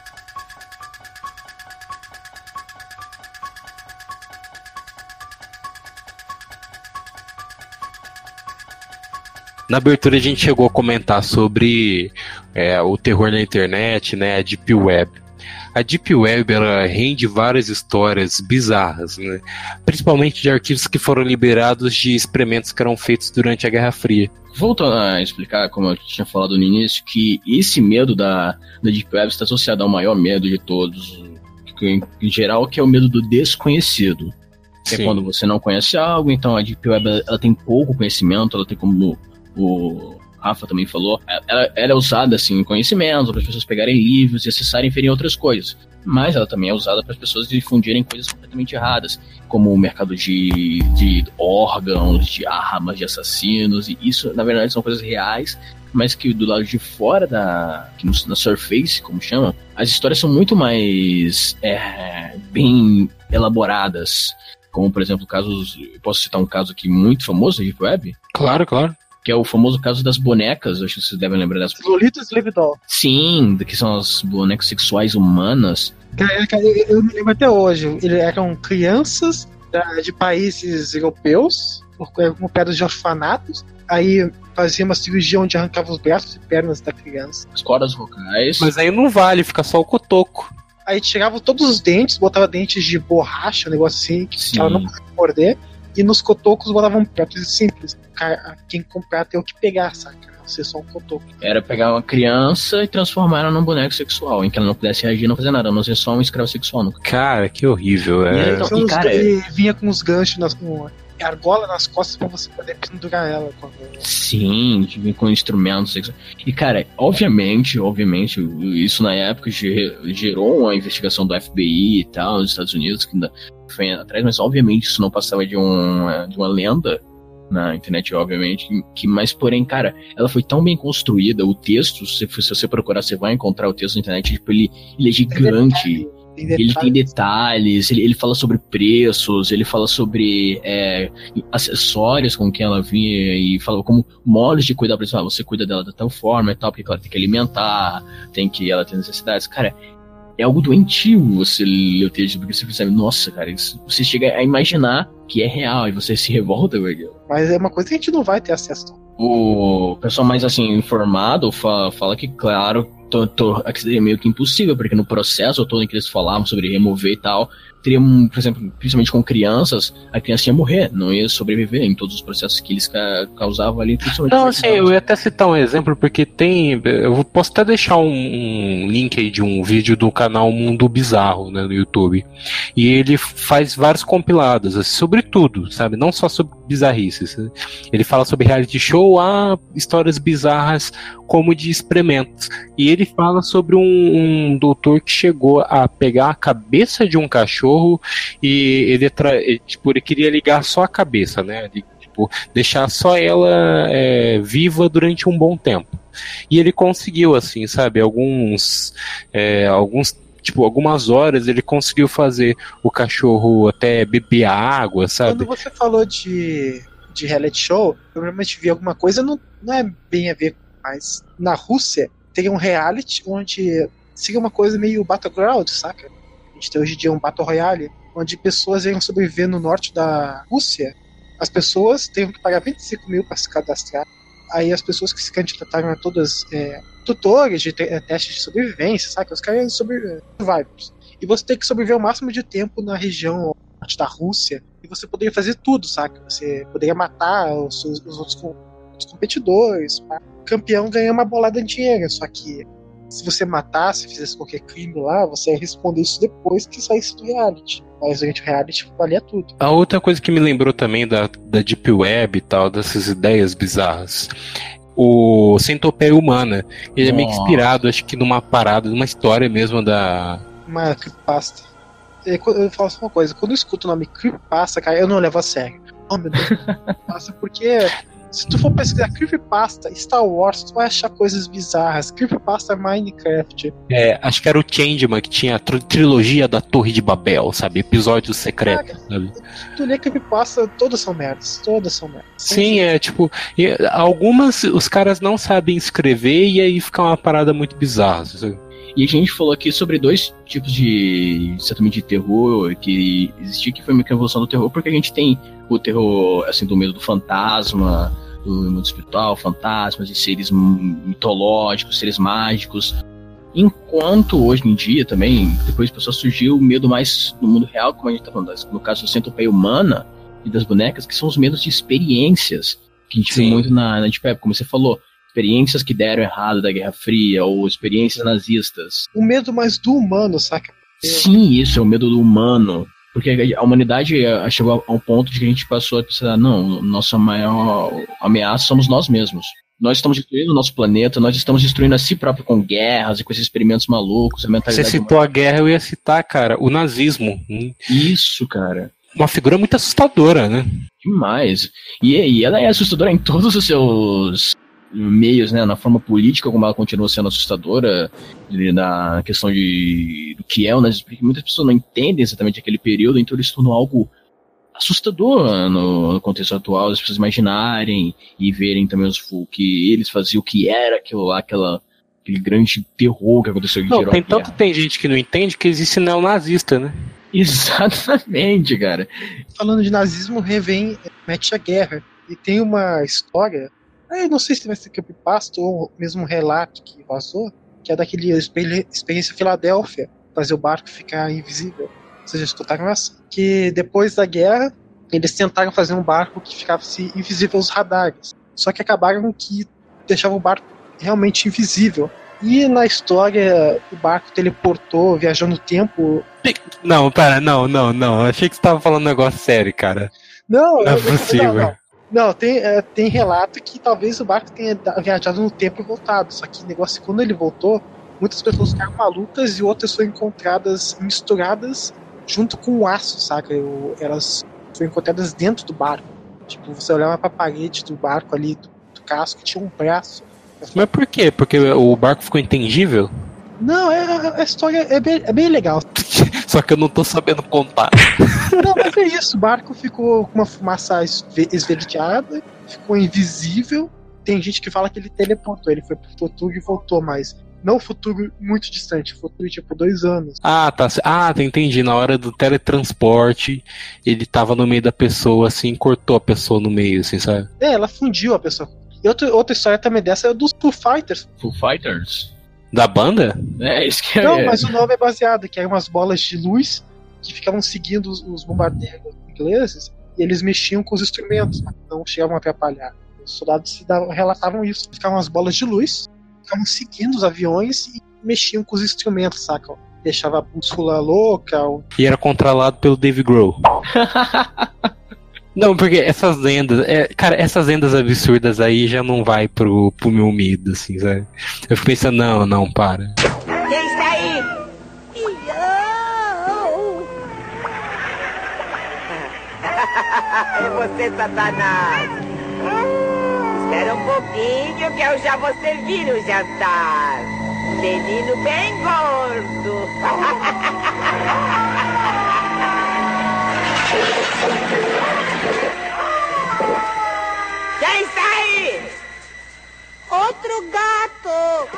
Na abertura a gente chegou a comentar sobre é, o terror na internet, né? A Deep Web. A Deep Web, ela rende várias histórias bizarras, né? Principalmente de arquivos que foram liberados de experimentos que eram feitos durante a Guerra Fria. Voltando a explicar, como eu tinha falado no início, que esse medo da, da Deep Web está associado ao maior medo de todos, que, em, em geral, que é o medo do desconhecido. Que Sim. é quando você não conhece algo, então a Deep Web ela, ela tem pouco conhecimento, ela tem como o Rafa também falou, ela, ela é usada assim em conhecimento, para as pessoas pegarem livros e acessarem e verem outras coisas. Mas ela também é usada para as pessoas difundirem coisas completamente erradas, como o mercado de, de órgãos, de armas, de assassinos, e isso, na verdade, são coisas reais, mas que do lado de fora da que no, na Surface, como chama, as histórias são muito mais é, bem elaboradas. Como, por exemplo, casos. Eu posso citar um caso aqui muito famoso da Deep Web? Claro, claro. Que é o famoso caso das bonecas. Acho que vocês devem lembrar das. Lolita e Slave Doll. Sim, que são as bonecas sexuais humanas. Cara, cara, eu, eu me lembro até hoje. Eles eram crianças da- de países europeus, com pedras de orfanatos. Aí fazia uma cirurgia onde arrancava os braços e pernas da criança. As cordas vocais. Mas aí não vale, fica só o cotoco. Aí tirava todos os dentes, botava dentes de borracha, um negócio assim, que Sim. ela não podia morder. E nos cotocos botavam pratos simples. Cara, quem comprar tem o que pegar, saca? Não ser só um cotoco. Era pegar uma criança e transformar ela num boneco sexual, em que ela não pudesse reagir, não fazer nada, não ser só um escravo sexual. Nunca. Cara, que horrível. E É... então- Então, os- cara, ele vinha com os ganchos, nas, com argola nas costas pra você poder pendurar ela. Quando... Sim, de vir com instrumentos sexuais. E, cara, obviamente, obviamente, isso na época ge- gerou uma investigação do F B I e tal, nos Estados Unidos, que ainda foi atrás, mas obviamente isso não passava de, um, de uma lenda na internet, obviamente, que, que, mas porém, cara, ela foi tão bem construída, o texto, se, se você procurar, você vai encontrar o texto na internet, tipo, ele, ele é gigante. Tem Ele tem detalhes. detalhes, ele, ele fala sobre preços, ele fala sobre é, acessórios com que ela vinha e fala como modos de cuidar, por exemplo, ah, você cuida dela da tal forma e tal, porque ela tem que alimentar, tem que ela tem necessidades. Cara, é algo doentio você ler o texto, porque você percebe, nossa, cara, isso, você chega a imaginar que é real e você se revolta, velho. Mas é uma coisa que a gente não vai ter acesso. O pessoal mais assim informado fala, fala que, claro, tô, tô, seria meio que impossível, porque no processo todo em que eles falavam sobre remover e tal, teria, por exemplo, principalmente com crianças, a criança ia morrer, não ia sobreviver em todos os processos que eles ca- causavam ali. Não, assim, eu ia até citar um exemplo, porque tem, eu posso até deixar um, um link aí de um vídeo do canal Mundo Bizarro, né, no YouTube, e ele faz vários compilados, assim, sobre tudo, sabe, não só sobre bizarrices, né? Ele fala sobre reality show, ah, histórias bizarras como de experimentos, e ele fala sobre um, um doutor que chegou a pegar a cabeça de um cachorro e ele, tra... tipo, ele queria ligar só a cabeça, né? Ele, tipo, deixar só ela é, viva durante um bom tempo. E ele conseguiu, assim, sabe? Alguns, é, alguns, tipo, algumas horas ele conseguiu fazer o cachorro até beber água, sabe? Quando você falou de, de reality show, eu provavelmente vi alguma coisa, não, não é bem a ver, mas na Rússia tem um reality onde seria uma coisa meio Battleground, saca? A gente tem hoje em dia um Battle Royale, onde pessoas iam sobreviver no norte da Rússia. As pessoas têm que pagar vinte e cinco mil para se cadastrar. Aí as pessoas que se candidataram a todas é, tutores de te- testes de sobrevivência, saca? Os caras são sobre, survivors. E você tem que sobreviver o máximo de tempo na região norte da Rússia. E você poderia fazer tudo, saca? Você poderia matar os, seus, os outros, com, outros competidores. Pá. O campeão ganha uma bolada de dinheiro, só que se você matasse, fizesse qualquer crime lá, você ia responder isso depois que saísse do reality. Mas durante o reality valia tudo. A outra coisa que me lembrou também da, da Deep Web e tal, dessas ideias bizarras, o Centopeia Humana, ele é meio que inspirado, acho que numa parada, numa história mesmo da... Uma creepypasta. Eu, eu falo só uma coisa, quando eu escuto o nome creepypasta, cara, eu não levo a sério. Oh, meu Deus, creepypasta, porque... Se tu for pesquisar Creepypasta, Star Wars, tu vai achar coisas bizarras. Creepypasta Minecraft. É, acho que era o Changeman que tinha a tr- trilogia da Torre de Babel, sabe? Episódios secretos, sabe? Se tu lê Creepypasta, todas são merdas. Todas são merdas. Sim, é tipo, e, algumas os caras não sabem escrever e aí fica uma parada muito bizarra, sabe? E a gente falou aqui sobre dois tipos de settlement de terror que existia, que foi meio que a evolução do terror, porque a gente tem o terror, assim, do medo do fantasma, do mundo espiritual, fantasmas e seres mitológicos, seres mágicos. Enquanto hoje em dia também, depois da pessoa surgiu o medo mais no mundo real, como a gente tá falando, no caso do Centopeia Humana e das bonecas, que são os medos de experiências, que a gente viu muito na, na Deep Web, como você falou. Experiências que deram errado da Guerra Fria, ou experiências nazistas. O medo mais do humano, saca? Sim, isso, é o medo do humano. Porque a humanidade chegou a um ponto de que a gente passou a pensar, não, nossa maior ameaça somos nós mesmos. Nós estamos destruindo o nosso planeta, nós estamos destruindo a si próprio com guerras e com esses experimentos malucos, a mentalidade... Você citou humana. a guerra, eu ia citar, cara, o nazismo. Isso, cara. Uma figura muito assustadora, né? Demais. E, e ela é assustadora em todos os seus... meios, né, na forma política, como ela continua sendo assustadora, na questão de do que é o nazismo, porque muitas pessoas não entendem exatamente aquele período, então eles tornam algo assustador no, no contexto atual, as pessoas imaginarem e verem também os, o que eles faziam, o que era aquilo lá, aquela, aquele grande terror que aconteceu. Que Não, gerou tem a guerra. tanto tem gente que não entende que existe neonazista, né? Exatamente, cara. Falando de nazismo, revém mete a guerra. E tem uma história, eu não sei se vai ser creepypasta ou mesmo um relato que vazou, que é daquele Experiência Filadélfia, fazer o barco ficar invisível. Vocês já escutaram essa? Que depois da guerra, eles tentaram fazer um barco que ficasse invisível aos radares. Só que acabaram que deixavam o barco realmente invisível. E na história, o barco teleportou, viajou no tempo. Não, pera, não, não, não. Eu achei que você tava falando um negócio sério, cara. Não, não é eu, possível. Não, não. Não, tem, é, tem relato que talvez o barco tenha viajado no tempo e voltado. Só que o negócio, quando ele voltou, muitas pessoas ficaram malucas e outras foram encontradas misturadas junto com o aço, saca? Eu, elas foram encontradas dentro do barco. Tipo, você olhava pra parede do barco ali, do, do casco, e tinha um braço. Mas por quê? Porque o barco ficou intangível? Não, é, a história é bem, é bem legal. Só que eu não tô sabendo contar. Não, mas é isso. O barco ficou com uma fumaça esverdeada, ficou invisível. Tem gente que fala que ele teleportou, ele foi pro futuro e voltou, mas Não futuro muito distante, futuro tipo dois anos. Ah, tá. Ah, tá, entendi. Na hora do teletransporte, ele tava no meio da pessoa, assim, cortou a pessoa no meio, assim, sabe? É, ela fundiu a pessoa. E outra, outra história também dessa é dos Foo Fighters. Foo Fighters? Da banda? É, isso que é. Não, mas o nome é baseado, que eram umas bolas de luz que ficavam seguindo os, os bombardeiros ingleses e eles mexiam com os instrumentos, mas não chegavam a atrapalhar. Os soldados se davam, relatavam isso. Ficavam as bolas de luz, ficavam seguindo os aviões e mexiam com os instrumentos, saca? Deixava a bússola louca. Ou... E era controlado pelo Dave Grohl. Não, porque essas lendas, é, cara, essas lendas absurdas aí já não vai pro, pro meu medo, assim, sabe? Eu fico pensando, não, não, para. Quem está aí? É você, Satanás. Espera um pouquinho que eu já vou servir o jantar. Menino bem gordo. Quem está aí? Outro gato.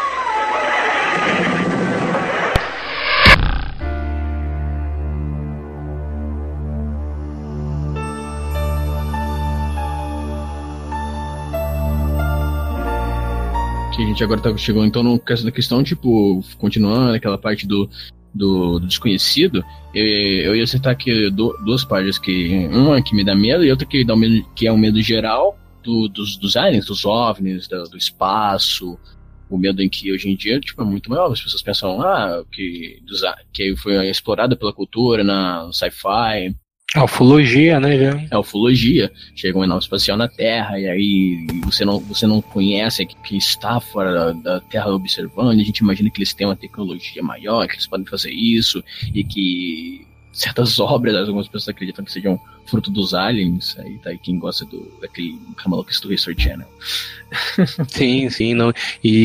Que a gente agora tá, chegou então no caso da questão, tipo, continuando aquela parte do, do, do desconhecido, eu, eu ia citar aqui do, duas partes, que uma que me dá medo e outra que, dá um medo, que é um medo geral do, dos, dos aliens, dos OVNIs, do, do espaço, o medo em que hoje em dia tipo, é muito maior. As pessoas pensam ah, que, dos, que foi explorada pela cultura, na sci-fi. A ufologia, né, já. É a ufologia. Chega uma nave espacial na Terra e aí você não, você não conhece que, que está fora da, da Terra observando, e a gente imagina que eles têm uma tecnologia maior, que eles podem fazer isso, e que certas obras, algumas pessoas acreditam que sejam fruto dos aliens. Aí tá aí quem gosta do, daquele maluco do History Channel. Sim, sim, não.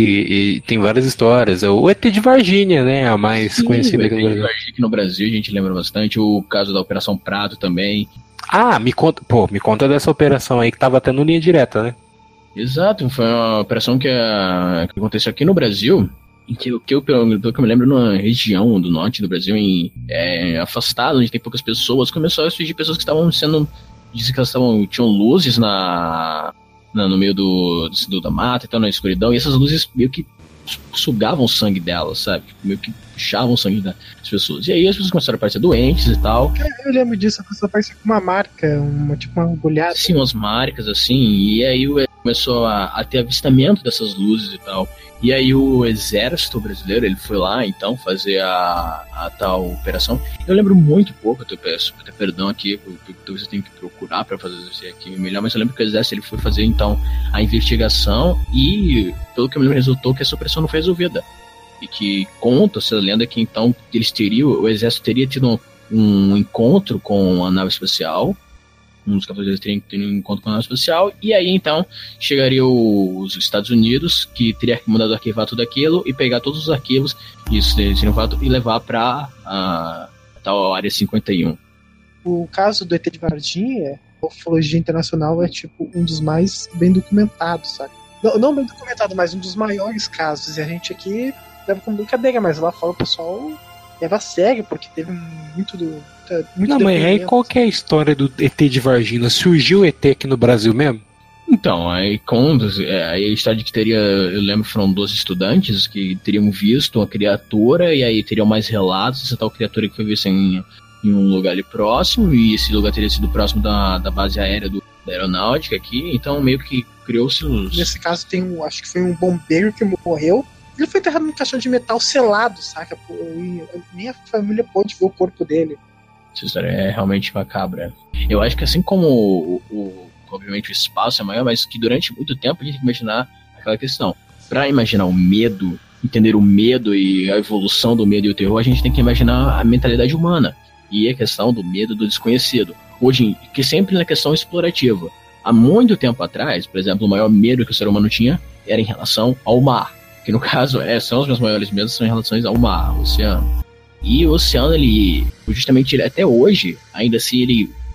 E, e tem várias histórias. O E T de Varginha, né? A mais Sim, conhecida o E T aqui de no Brasil. Varginha, que no Brasil a gente lembra bastante. O caso da Operação Prato também. Ah, me conta, pô, me conta dessa operação aí que tava até no Linha Direta, né? Exato, foi uma operação que, a, que aconteceu aqui no Brasil. Em que, que eu, pelo, pelo que eu me lembro, numa região do norte do Brasil, em, é, afastado, onde tem poucas pessoas, começou a surgir pessoas que estavam sendo. Dizem que elas estavam. Tinham luzes na, na, no meio do, do, da mata e tal, na escuridão, e essas luzes meio que sugavam o sangue delas, sabe? Meio que puxavam o sangue das pessoas. E aí as pessoas começaram a parecer doentes e tal. Eu lembro disso, a pessoa parecia com uma marca, uma, tipo uma agulhada. Sim, umas marcas assim, e aí começou a, a ter avistamento dessas luzes e tal. E aí o exército brasileiro, ele foi lá, então, fazer a, a tal operação. Eu lembro muito pouco, eu peço até perdão aqui, talvez eu tenha que procurar para fazer isso aqui melhor, mas eu lembro que o exército ele foi fazer, então, a investigação e, pelo que eu me lembro, resultou que essa operação não foi resolvida. E que conta essa lenda que, então, eles teriam, o exército teria tido um, um encontro com a nave espacial, um dos cavaleiros teriam que ter um encontro com a nave espacial, e aí então chegaria os Estados Unidos, que teria que mandar arquivar tudo aquilo e pegar todos os arquivos isso seria um fato, e levar para a tal área cinquenta e um. O caso do E T de Varginha, a ufologia internacional é tipo um dos mais bem documentados, sabe? Não, não bem documentado, mas um dos maiores casos, e a gente aqui leva como brincadeira, mas lá fora o pessoal leva a sério, porque teve muito do Muito não, mas aí qual que é a história do E T de Varginha? Surgiu o E T aqui no Brasil mesmo? Então, aí quando aí a história de que teria, eu lembro que foram doze estudantes que teriam visto uma criatura, e aí teriam mais relatos dessa tal criatura que foi vista em, em um lugar ali próximo, e esse lugar teria sido próximo da, da base aérea do, da aeronáutica aqui, então meio que criou-se os... Nesse caso tem um, acho que foi um bombeiro que morreu. Ele foi enterrado num caixão de metal selado, saca? Pô, e nem a família pôde ver o corpo dele. Essa história é realmente macabra. Eu acho que assim como o, o, obviamente o espaço é maior, mas que durante muito tempo a gente tem que imaginar aquela questão. Para imaginar o medo, entender o medo e a evolução do medo e o terror, a gente tem que imaginar a mentalidade humana e a questão do medo do desconhecido. Hoje, que sempre na questão explorativa. Há muito tempo atrás, por exemplo, o maior medo que o ser humano tinha era em relação ao mar. Que no caso, é, são os meus maiores medos, são em relação ao mar, ao oceano. E o oceano, ele, justamente ele, até hoje, ainda assim, ele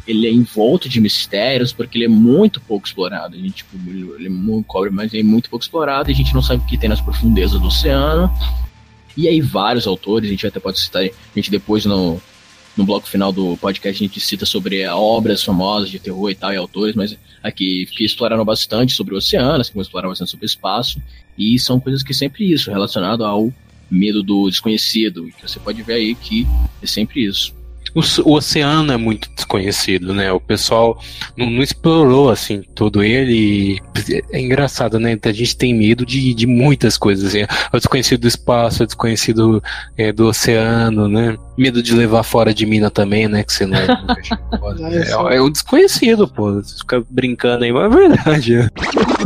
ele é envolto de mistérios, porque ele é muito pouco explorado. A gente, tipo, ele, ele é muito cobre, mas ele é muito pouco explorado, e a gente não sabe o que tem nas profundezas do oceano. E aí vários autores, a gente até pode citar, a gente depois no, no bloco final do podcast a gente cita sobre obras famosas de terror e tal, e autores, mas aqui que exploraram bastante sobre o oceano, assim como exploraram bastante sobre o espaço, e são coisas que sempre isso, relacionado ao medo do desconhecido, que você pode ver aí que é sempre isso. O, o oceano é muito desconhecido, né? O pessoal não, não explorou, assim, todo ele. É engraçado, né? A gente tem medo de, de muitas coisas, assim. É o desconhecido do espaço, é o desconhecido é, do oceano, né? Medo de levar fora de mina também, né? Que você não... é, é o desconhecido, pô. Você fica brincando aí, mas é verdade, né?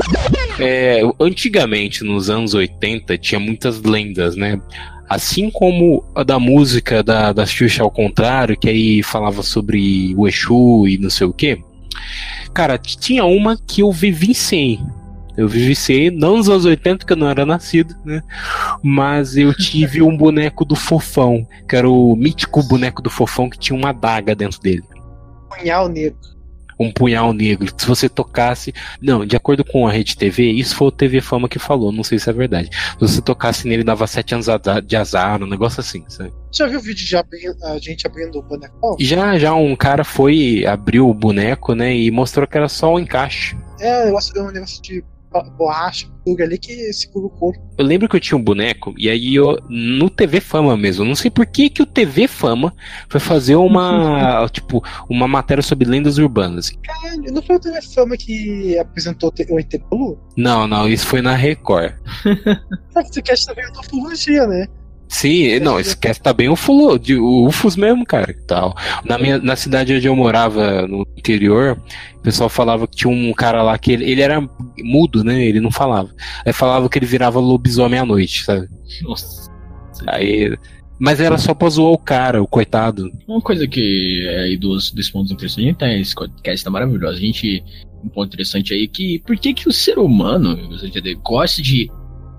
É, antigamente, nos anos oitenta, tinha muitas lendas, né? Assim como a da música da, da Xuxa ao contrário, que aí falava sobre o Exu e não sei o que. Cara, tinha uma que eu vivenciei. Eu vivenciei, não nos anos oitenta, porque eu não era nascido, né? Mas eu tive um boneco do Fofão, que era o mítico boneco do Fofão, que tinha uma adaga dentro dele. Punhal negro. Um punhal negro, se você tocasse... Não, de acordo com a Rede T V, isso foi o T V Fama que falou, não sei se é verdade. Se você tocasse nele, dava sete anos de azar, um negócio assim, sabe? Já viu o vídeo de abri- a gente abrindo o boneco? Já, já um cara foi, abriu o boneco, né, e mostrou que era só um encaixe. É, um negócio, um negócio de borracha, plug ali que segura o corpo. Eu lembro que eu tinha um boneco, e aí eu, no T V Fama mesmo, não sei por que que o T V Fama foi fazer uma, tipo, uma matéria sobre lendas urbanas. Caralho, não foi o T V Fama que apresentou o E T Bilu? Não, não, isso foi na Record. Sabe que esse cast também é ufologia, né? Sim, não, esquece tá bem o Fulo, de, o U F Os mesmo, cara, tal. Na minha, na cidade onde eu morava, no interior, o pessoal falava que tinha um cara lá que ele, ele era mudo, né, ele não falava. Aí falava que ele virava lobisomem à noite, sabe? Nossa. Aí... Mas era só pra zoar o cara, o coitado. Uma coisa que é aí dos, dos pontos interessantes, a gente tem esse podcast tá maravilhoso. A gente, um ponto interessante aí, que por que que o ser humano, gosta de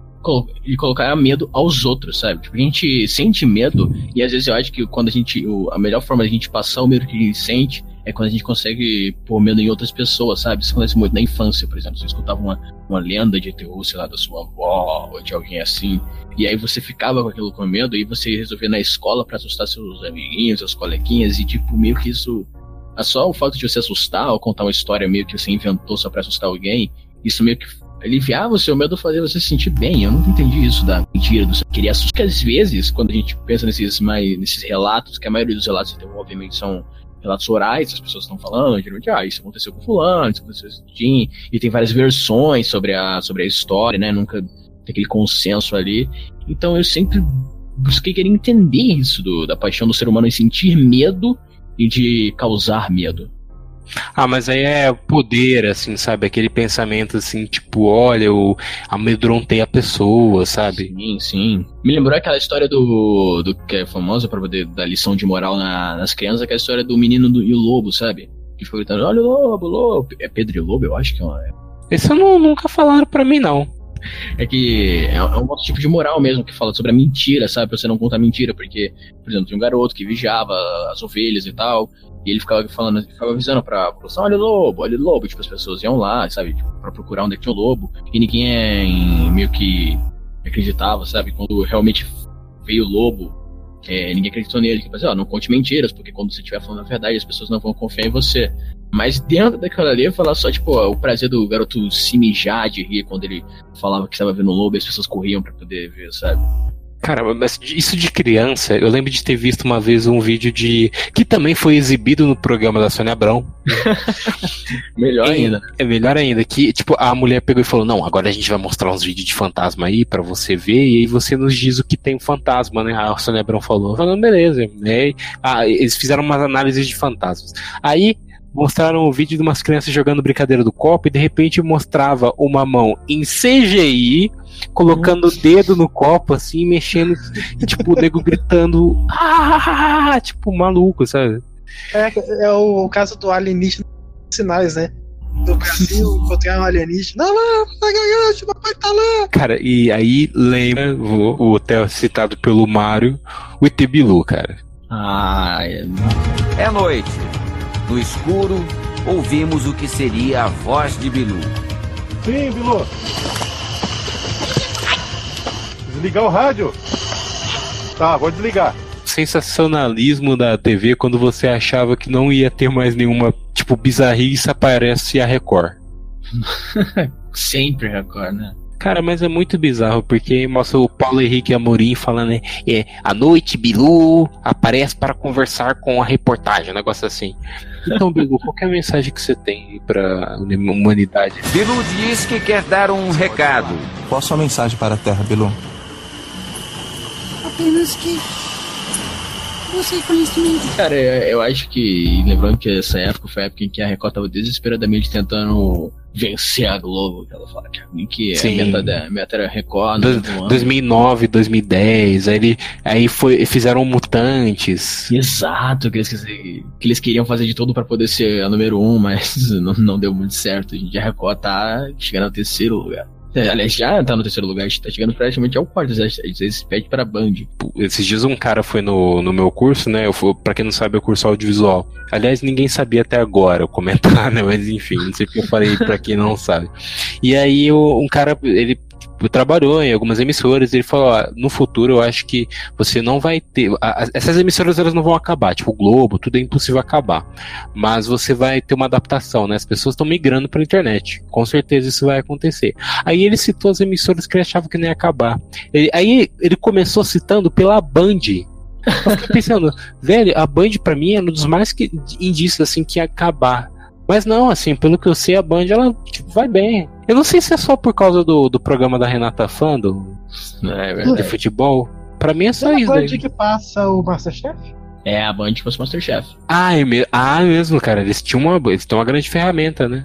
e colocar medo aos outros, sabe? Tipo, a gente sente medo e às vezes eu acho que quando a gente, o, a melhor forma de a gente passar o medo que a gente sente é quando a gente consegue pôr medo em outras pessoas, sabe? Isso acontece muito na infância, por exemplo. Você escutava uma, uma lenda de terror, sei lá, da sua avó ou de alguém assim, e aí você ficava com aquilo com medo e você resolvia na escola pra assustar seus amiguinhos, seus coleguinhas, e tipo, meio que isso, só o fato de você assustar ou contar uma história meio que você inventou só pra assustar alguém, isso meio que aliviava o seu medo, fazer você se sentir bem. Eu nunca entendi isso da mentira, do querer assustar. Porque às vezes, quando a gente pensa nesses, mais, nesses relatos, que a maioria dos relatos, então, obviamente, são relatos orais, as pessoas estão falando, geralmente, ah, isso aconteceu com fulano, isso aconteceu com Jim, e tem várias versões sobre a, sobre a história, né, nunca tem aquele consenso ali. Então eu sempre busquei querer entender isso, do, da paixão do ser humano em sentir medo e de causar medo. Ah, mas aí é poder, assim, sabe? Aquele pensamento, assim, tipo, olha, eu amedrontei a pessoa, sabe? Sim, sim. Me lembrou aquela história do, do que é famosa pra poder dar lição de moral na, nas crianças, aquela história do menino do, e o lobo, sabe? Que ficou gritando, olha o lobo, lobo. É Pedro e o Lobo, eu acho que é uma... Esse eu não, nunca falaram pra mim, não. É que é, é um outro tipo de moral mesmo, que fala sobre a mentira, sabe? Pra você não contar mentira, porque, por exemplo, tem um garoto que vigiava as ovelhas e tal, e ele ficava falando, ficava avisando pra população, olha o lobo, olha o lobo, tipo, as pessoas iam lá, sabe, tipo, pra procurar onde é que tinha o lobo, e ninguém meio que acreditava, sabe, quando realmente veio o lobo, é, ninguém acreditou nele, tipo assim, ó, não conte mentiras, porque quando você estiver falando a verdade, as pessoas não vão confiar em você. Mas dentro daquela ali, eu falar só, tipo, ó, o prazer do garoto se mijar de rir quando ele falava que estava vendo o lobo e as pessoas corriam pra poder ver, sabe? Cara, mas isso de criança, eu lembro de ter visto uma vez um vídeo de... que também foi exibido no programa da Sônia Abrão. Melhor ainda. É melhor ainda, que tipo, a mulher pegou e falou, não, agora a gente vai mostrar uns vídeos de fantasma aí pra você ver, e aí você nos diz o que tem um fantasma, né? A Sônia Abrão falou, falando, beleza. Né? Ah, eles fizeram umas análises de fantasmas. Aí mostraram o vídeo de umas crianças jogando brincadeira do copo e de repente mostrava uma mão em C G I colocando o dedo no copo assim, mexendo, e, tipo, o nego gritando ah, tipo, maluco, sabe? É, é o, o caso do alienígena sinais, né? Do Brasil, encontrar um alienígena. Não, não, não, papai tá lá. Cara, e aí lembra o, o Theo citado pelo Mário, o E T Bilu, cara. Ah, é... é noite. No escuro, ouvimos o que seria a voz de Bilu. Sim, Bilu. Desligar o rádio. Tá, vou desligar. Sensacionalismo da T V quando você achava que não ia ter mais nenhuma, tipo, bizarrice, aparece a Record. Sempre Record, né? Cara, mas é muito bizarro, porque mostra o Paulo Henrique Amorim falando, né, é, à noite, Bilu aparece para conversar com a reportagem, um negócio assim. Então, Bilu, qual que é a mensagem que você tem pra humanidade? Bilu diz que quer dar um recado. Qual a sua mensagem para a Terra, Bilu? Apenas que você conhecimento. Cara, eu, eu acho que, lembrando que essa época foi a época em que a Record tava desesperadamente tentando vencer a Globo, que ela fala que, que Sim. a meta, da, meta era Record. Do, dois mil e nove, dois mil e dez, aí, ele, aí foi, fizeram Mutantes. Exato, que eles, que eles queriam fazer de tudo pra poder ser a número um, mas não, não deu muito certo. A Record tá chegando ao terceiro lugar. Aliás, já tá no terceiro lugar, a gente tá chegando praticamente ao quarto, às vezes pede pra Band. Esses dias um cara foi no, no meu curso, né, eu fui, pra quem não sabe, é o curso audiovisual. Aliás, ninguém sabia até agora eu comentar, né, mas enfim, não sei porque eu falei pra quem não sabe. E aí um cara, ele trabalhou em algumas emissoras, e ele falou, ó, no futuro eu acho que você não vai ter, a, essas emissoras elas não vão acabar, tipo o Globo, tudo é impossível acabar, mas você vai ter uma adaptação, né, as pessoas estão migrando pra internet, com certeza isso vai acontecer. Aí ele citou as emissoras que ele achava que não ia acabar, ele, aí ele começou citando pela Band. Eu fiquei pensando, velho, a Band pra mim é um dos mais que, indícios assim que ia acabar. Mas não, assim, pelo que eu sei, a Band, ela tipo, vai bem. Eu não sei se é só por causa do, do programa da Renata Fã, do, é de futebol. Pra mim é só é isso. É a Band daí. que passa o Masterchef? É a Band que passa o Masterchef. Ah, é me... ah, mesmo, cara. Eles tinham uma, eles têm uma grande ferramenta, né?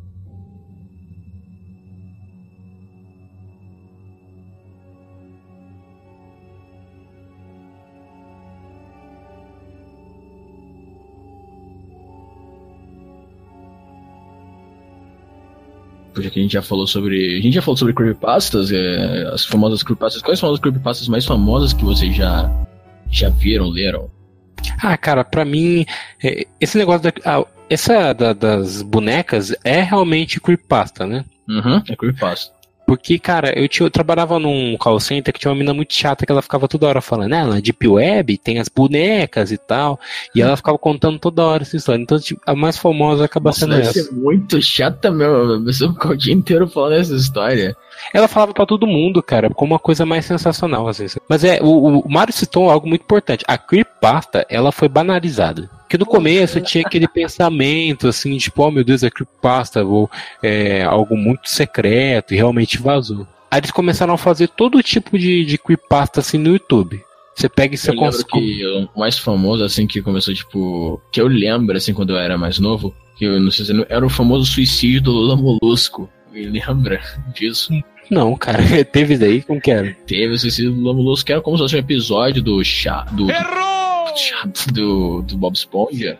Porque aqui a gente já falou sobre. A gente já falou sobre creepypastas, é, as famosas creepypastas. Quais são as creepypastas mais famosas que vocês já, já viram, leram? Ah, cara, pra mim, é, esse negócio da. Ah, essa da, das bonecas é realmente creepypasta, né? Uhum, é creepypasta. Porque, cara, eu, tinha, eu trabalhava num call center que tinha uma menina muito chata que ela ficava toda hora falando, ah, na Deep Web tem as bonecas e tal, e ela ficava contando toda hora essa história. Então, tipo, a mais famosa acaba Nossa, sendo deve essa. ser muito chata, meu. A pessoa ficou o dia inteiro falando essa história. Ela falava pra todo mundo, cara, como uma coisa mais sensacional, assim. Mas é, o, o Mário citou algo muito importante. A creepypasta, ela foi banalizada. Porque no começo tinha aquele pensamento, assim, tipo, oh meu Deus, é creepypasta, ou é algo muito secreto, e realmente vazou. Aí eles começaram a fazer todo tipo de, de creepypasta, assim, no YouTube. Você pega e você consegue. Que o mais famoso, assim, que começou, tipo, que eu lembro, assim, quando eu era mais novo, que eu não sei se era o famoso suicídio do Lula Molusco. Me lembra disso? Não, cara, teve daí, como que era? Teve o suicídio do Lula Molusco, que era como se fosse um episódio do chá. Do, Errou! Do, do, do Bob Esponja.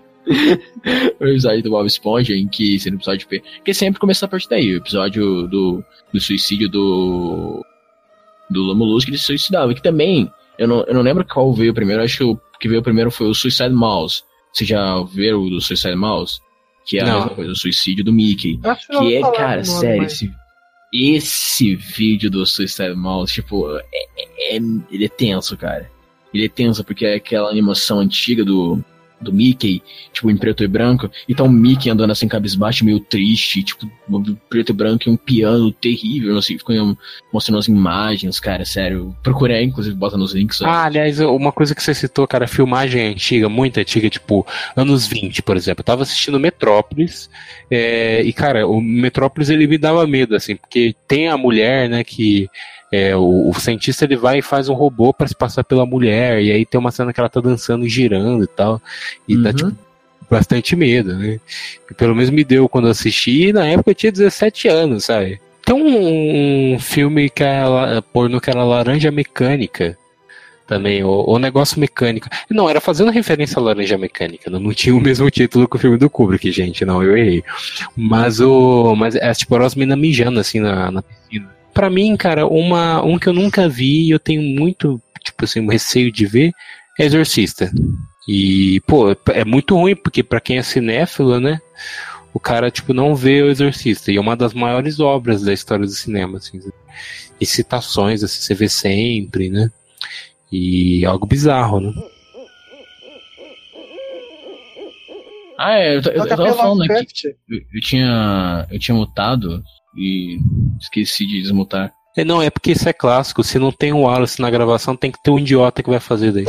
O episódio do Bob Esponja, em que seria um episódio. Que sempre começa a partir daí, o episódio do, do suicídio do. Do Lula Molusco, ele se suicidava. Que também, eu não, eu não lembro qual veio primeiro, acho que o que veio primeiro foi o Suicide Mouse. Você já viu o do Suicide Mouse? Que é a não. mesma coisa, o suicídio do Mickey. Acho que, que é, cara, sério, mas... esse, esse vídeo do Suicide Mouse, tipo, é, é, é, ele é tenso, cara. Ele é tenso porque é aquela animação antiga do, do Mickey, tipo, em preto e branco, e tá o Mickey andando assim, cabisbaixo, meio triste, tipo, preto e branco e um piano terrível, assim, ficam mostrando as imagens, cara, sério. Procurei, inclusive, bota nos links. Ah, aí. Aliás, uma coisa que você citou, cara, filmagem antiga, muito antiga, tipo, anos vinte, por exemplo. Eu tava assistindo Metrópolis, é, e, cara, o Metrópolis, ele me dava medo, assim, porque tem a mulher, né, que... É, o, o cientista ele vai e faz um robô pra se passar pela mulher, e aí tem uma cena que ela tá dançando e girando e tal, e uhum. dá tipo bastante medo, né? E pelo menos me deu quando eu assisti, e na época eu tinha dezessete anos, sabe? Tem um, um filme que era porno que era Laranja Mecânica também, o, o Negócio Mecânico. Não, era fazendo referência à Laranja Mecânica, não, não tinha o mesmo título que o filme do Kubrick, gente, não, eu errei. Mas o. Mas é tipo as meninas mijando assim na, na piscina. Pra mim, cara, uma, um que eu nunca vi e eu tenho muito, tipo assim, um receio de ver é Exorcista. E, pô, é muito ruim, porque pra quem é cinéfilo, né, o cara, tipo, não vê O Exorcista. E é uma das maiores obras da história do cinema, assim. E citações, assim, você vê sempre, né? E é algo bizarro, né? Ah, é, eu, eu, eu tava falando aqui. Eu, eu tinha. Eu tinha mutado e esqueci de desmutar. É, não, é porque isso é clássico. Se não tem o Wallace na gravação, tem que ter um idiota que vai fazer daí.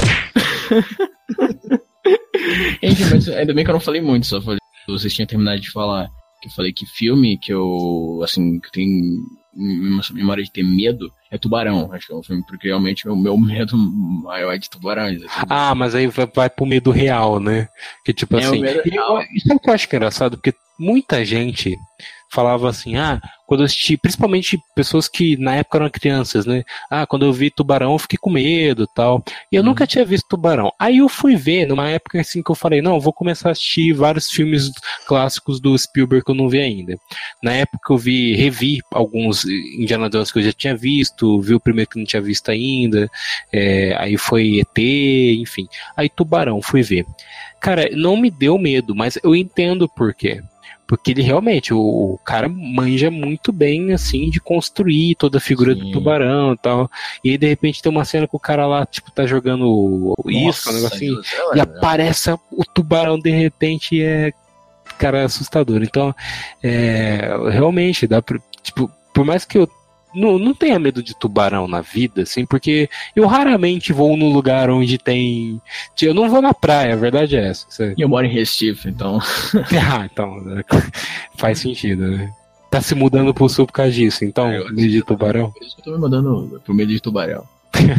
Gente, mas ainda bem que eu não falei muito, só falei. Vocês tinham terminado de falar. Que eu falei que filme que eu. Assim, que tem memória de ter medo é Tubarão. Acho que é um filme porque realmente o meu medo maior é de tubarões. Assim. Ah, mas aí vai, vai pro medo real, né? Que tipo é assim. O medo real. Isso é o que eu acho que é engraçado, porque muita gente falava assim, ah, quando eu assisti, principalmente pessoas que na época eram crianças, né? Ah, quando eu vi Tubarão eu fiquei com medo e tal. E eu hum. nunca tinha visto Tubarão. Aí eu fui ver, numa época assim que eu falei, não, eu vou começar a assistir vários filmes clássicos do Spielberg que eu não vi ainda. Na época eu vi, revi alguns Indiana Jones que eu já tinha visto, vi o primeiro que não tinha visto ainda, é, aí foi E T, enfim. Aí Tubarão, fui ver. Cara, não me deu medo, mas eu entendo por quê. Porque ele realmente, o, o cara manja muito bem, assim, de construir toda a figura Sim. do tubarão e tal. E aí, de repente, tem uma cena que o cara lá, tipo, tá jogando isso, um negocinho, e aparece o tubarão, de repente, e é, cara, assustador. Então, é, realmente, dá pra, tipo, por mais que eu não, não tenha medo de tubarão na vida, assim, porque eu raramente vou num lugar onde tem... Eu não vou na praia, a verdade é essa. E eu moro em Recife, então... ah, então... Faz sentido, né? Tá se mudando pro sul por causa disso, então, é, medo de tubarão? Por isso que eu tô me mudando pro medo de tubarão.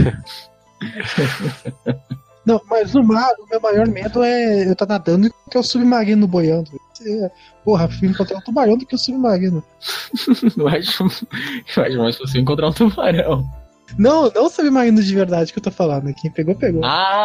Não, mas no mar, o meu maior medo é eu estar nadando e ter o submarino boiando. Porra, prefiro encontrar um tubarão do que o submarino. Eu acho, eu acho mais fácil encontrar um tubarão. Não, não o submarino de verdade que eu tô falando. Quem pegou, pegou.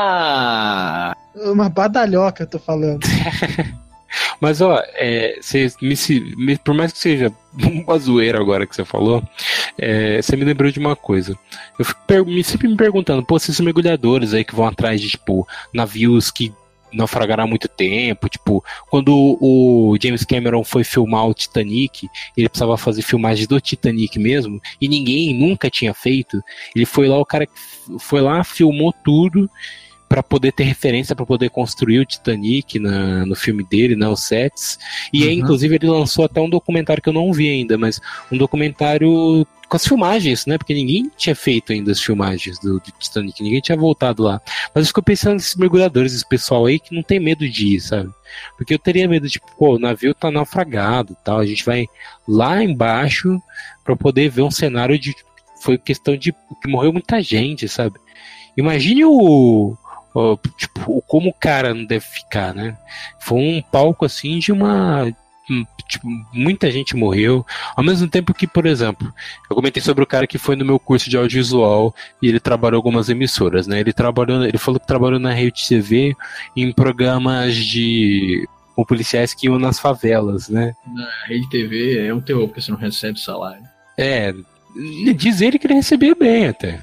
Ah! Uma badalhoca eu tô falando. Mas, ó, é, cê, me, me, por mais que seja uma zoeira agora que você falou, é, você me lembrou de uma coisa. Eu fico per, me, sempre me perguntando, pô, esses mergulhadores aí que vão atrás de, tipo, navios que naufragaram há muito tempo, tipo, quando o James Cameron foi filmar o Titanic, ele precisava fazer filmagem do Titanic mesmo, e ninguém nunca tinha feito, ele foi lá, o cara foi lá, filmou tudo, para poder ter referência, para poder construir o Titanic na, no filme dele, né, os sets. E aí, uhum. inclusive, ele lançou até um documentário que eu não vi ainda, mas um documentário com as filmagens, né? Porque ninguém tinha feito ainda as filmagens do, do Titanic, ninguém tinha voltado lá. Mas eu fico pensando nesses mergulhadores, esse pessoal aí que não tem medo de ir, sabe? Porque eu teria medo, tipo, pô, o navio tá naufragado e tal, a gente vai lá embaixo para poder ver um cenário de... Foi questão de... que morreu muita gente, sabe? Imagine o... Oh, tipo, como o cara não deve ficar, né? Foi um palco assim de uma... Tipo, muita gente morreu. Ao mesmo tempo que, por exemplo, eu comentei sobre o cara que foi no meu curso de audiovisual e ele trabalhou em algumas emissoras, né? Ele trabalhou, ele falou que trabalhou na Rede T V em programas de... com policiais que iam nas favelas, né? Na Rede T V é um terror, porque você não recebe salário. É... Diz ele que ele recebia bem até.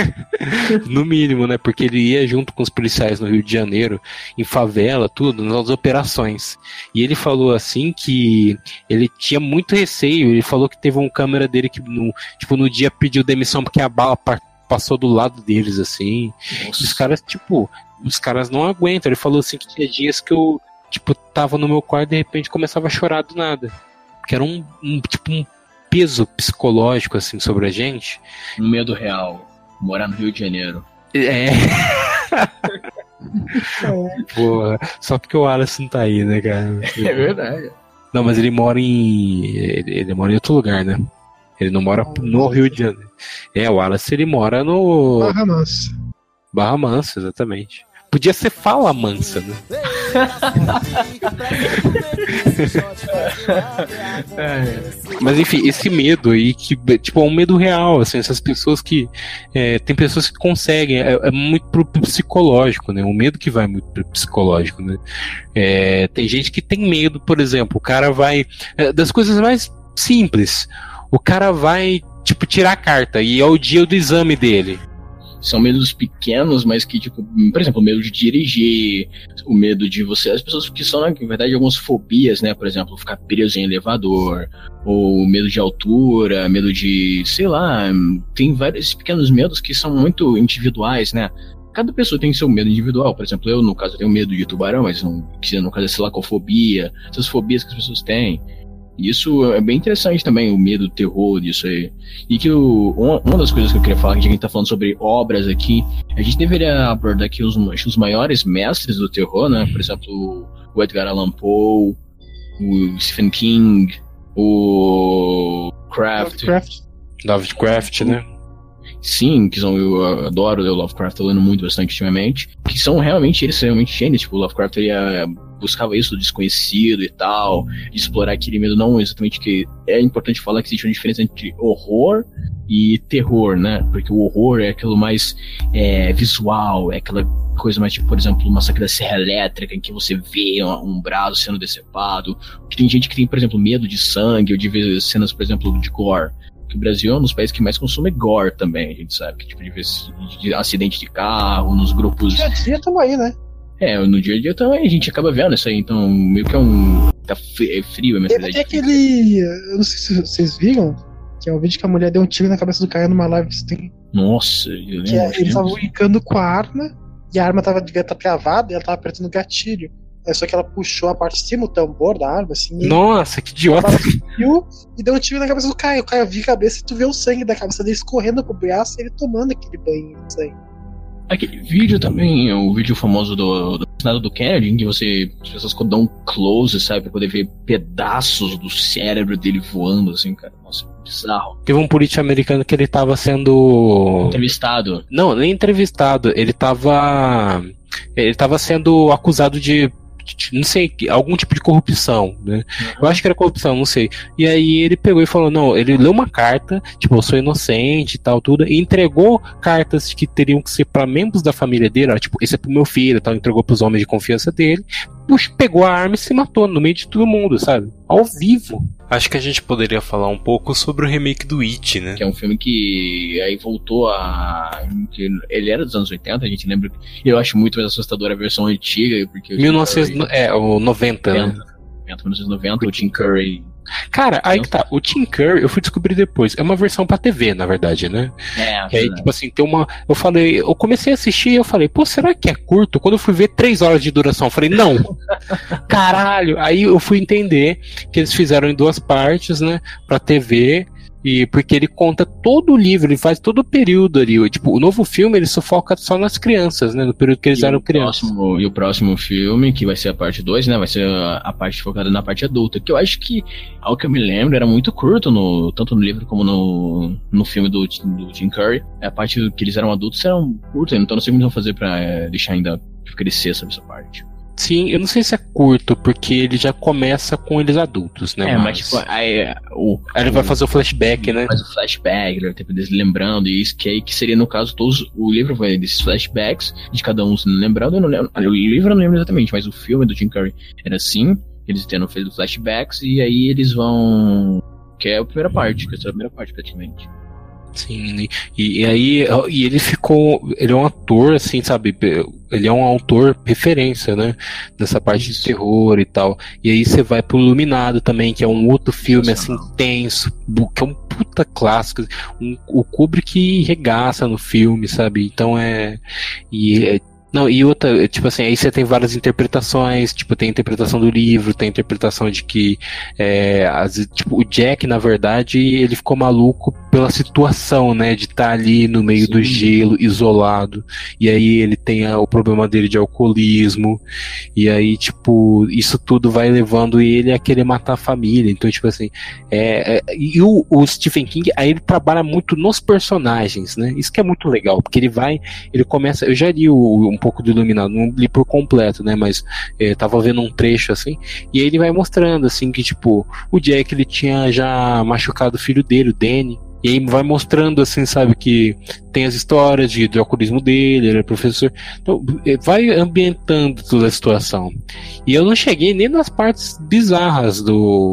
No mínimo, né? Porque ele ia junto com os policiais no Rio de Janeiro, em favela, tudo, nas operações. E ele falou assim que ele tinha muito receio. Ele falou que teve um câmera dele que no, tipo, no dia pediu demissão porque a bala passou do lado deles, assim. Nossa. Os caras, tipo, os caras não aguentam. Ele falou assim que tinha dias que eu, tipo, tava no meu quarto e de repente começava a chorar do nada. Que era um, um tipo, um peso psicológico, assim, sobre a gente. Um medo real. Morar no Rio de Janeiro. É. Porra, só porque o Wallace não tá aí, né, cara? É verdade. Não, mas ele mora em... Ele, ele mora em outro lugar, né? Ele não mora no Rio de Janeiro. É, o Wallace, ele mora no... Barra Mansa. Barra Mansa, exatamente. Podia ser Fala Mansa, né? Mas enfim, esse medo aí, que tipo, é um medo real, assim, essas pessoas que é, tem pessoas que conseguem, é, é muito pro psicológico, né? Um medo que vai muito pro psicológico, né? É, tem gente que tem medo, por exemplo, o cara vai, é, das coisas mais simples, o cara vai, tipo, tirar a carta e é o dia do exame dele. são medos pequenos, mas que, tipo, por exemplo, o medo de dirigir, o medo de você... As pessoas que são, na verdade, algumas fobias, né? Por exemplo, ficar preso em elevador, ou medo de altura, medo de... sei lá, tem vários pequenos medos que são muito individuais, né? Cada pessoa tem seu medo individual. Por exemplo, eu, no caso, tenho medo de tubarão, mas não, que no caso é, sei lá, qual fobia, essas fobias que as pessoas têm. E isso é bem interessante também, o medo, o terror disso aí. E que o, uma, uma das coisas que eu queria falar, que a gente tá falando sobre obras aqui, a gente deveria abordar aqui os, os maiores mestres do terror, né? Por exemplo, o Edgar Allan Poe, o Stephen King, o Craft. Lovecraft, Lovecraft, né? Sim, que são, eu adoro o Lovecraft, tô lendo muito bastante ultimamente, que são realmente, eles são realmente gênios, tipo, o Lovecraft ele uh, buscava isso do desconhecido e tal, de explorar aquele medo, não exatamente que, é importante falar que existe uma diferença entre horror e terror, né, porque o horror é aquilo mais é, visual, é aquela coisa mais tipo, por exemplo, o Massacre da Serra Elétrica, em que você vê um, um braço sendo decepado, que tem gente que tem, por exemplo, medo de sangue, ou de ver cenas, por exemplo, de gore. Que o Brasil é um dos países que mais consome gore também, a gente sabe, que tipo de, de, de acidente de carro, nos grupos... No dia a dia tamo aí, né? É, no dia a dia também a gente acaba vendo isso aí, então meio que é um... tá frio a mentalidade. Teve até aquele... eu não sei se vocês viram, que é um vídeo que a mulher deu um tiro na cabeça do cara numa live que tem. Nossa, eu lembro. Que é, eles estavam brincando com a arma, e a arma tava, devia estar travada, e ela tava apertando o gatilho. É só que ela puxou a parte de cima, o tambor da arma, assim. Nossa, que idiota. E deu um tiro na cabeça do Caio. O Caio viu a cabeça e tu vê o sangue da cabeça dele escorrendo pro braço e ele tomando aquele banho de sangue. Aquele vídeo também, o vídeo famoso do, do assassinato do Kennedy, em que você, as pessoas dão um close, sabe, pra poder ver pedaços do cérebro dele voando, assim, cara. Nossa, bizarro. Teve um político americano que ele tava sendo... entrevistado. Não, nem entrevistado. Ele tava... Ele tava sendo acusado de... não sei, algum tipo de corrupção, né? Uhum. Eu acho que era corrupção, não sei. E aí ele pegou e falou, não, ele leu uma carta, tipo, eu sou inocente e tal, tudo, e entregou cartas que teriam que ser para membros da família dele, ó, tipo, esse é pro meu filho, tal, entregou pros homens de confiança dele, puxa, pegou a arma e se matou no meio de todo mundo, sabe? Ao vivo. Acho que a gente poderia falar um pouco sobre o remake do It, né? Que é um filme que aí voltou a... que ele era dos anos oitenta, a gente lembra. Eu acho muito mais assustadora a versão antiga, porque... mil e novecentos, é, o noventa, né? mil novecentos e noventa, o Tim Curry... Cara, aí que tá, o Tim Curry, eu fui descobrir depois, é uma versão pra T V, na verdade, né? É, que aí, tipo assim, tem uma... Eu falei, eu comecei a assistir e eu falei, pô, será que é curto? Quando eu fui ver três horas de duração, eu falei, não! Caralho! Aí eu fui entender que eles fizeram em duas partes, né? Pra T V... E porque ele conta todo o livro, ele faz todo o período ali. Tipo, o novo filme ele só foca só nas crianças, né? No período que eles e eram o crianças. Próximo, e o próximo filme, que vai ser a parte dois, né? Vai ser a, a parte focada na parte adulta. Que eu acho que, ao que eu me lembro, era muito curto, no, tanto no livro como no, no filme do, do Tim Curry. A parte que eles eram adultos eram curtas, então não sei como eles vão fazer pra é, deixar ainda crescer sobre essa parte. Sim, eu não sei se é curto, porque ele já começa com eles adultos, né? É, mas, mas tipo, aí, o, aí ele vai fazer o flashback, né? Faz o flashback, ele vai ter eles lembrando, e isso que aí que seria, no caso, todos. O livro vai desses flashbacks, de cada um se lembrando, eu não lembro. O livro eu não lembro exatamente, mas o filme do Jim Carrey era assim, eles tendo feito flashbacks, e aí eles vão. Que é a primeira parte, que é a primeira parte praticamente. Sim, e, e aí e ele ficou, ele é um ator assim, sabe, ele é um autor referência, né, nessa parte Isso. de terror e tal, e aí você vai pro Iluminado também, que é um outro filme assim, tenso, que é um puta clássico, um, o Kubrick regaça no filme, sabe, então é, e é Não, e outra, tipo assim, aí você tem várias interpretações, tipo, tem a interpretação do livro, tem a interpretação de que é, as, tipo, o Jack, na verdade, ele ficou maluco pela situação, né, de estar tá ali no meio Sim. do gelo, isolado, e aí ele tem a, o problema dele de alcoolismo, e aí, tipo, isso tudo vai levando ele a querer matar a família, então, tipo assim, é, é, e o, o Stephen King, aí ele trabalha muito nos personagens, né, isso que é muito legal, porque ele vai, ele começa, eu já li o um pouco do Iluminado, não li por completo, né, mas é, tava vendo um trecho assim, e aí ele vai mostrando assim que tipo, o Jack ele tinha já machucado o filho dele, o Danny, e aí vai mostrando assim, sabe, que tem as histórias de, do alcoolismo dele, ele é professor, então vai ambientando toda a situação. E eu não cheguei nem nas partes bizarras do,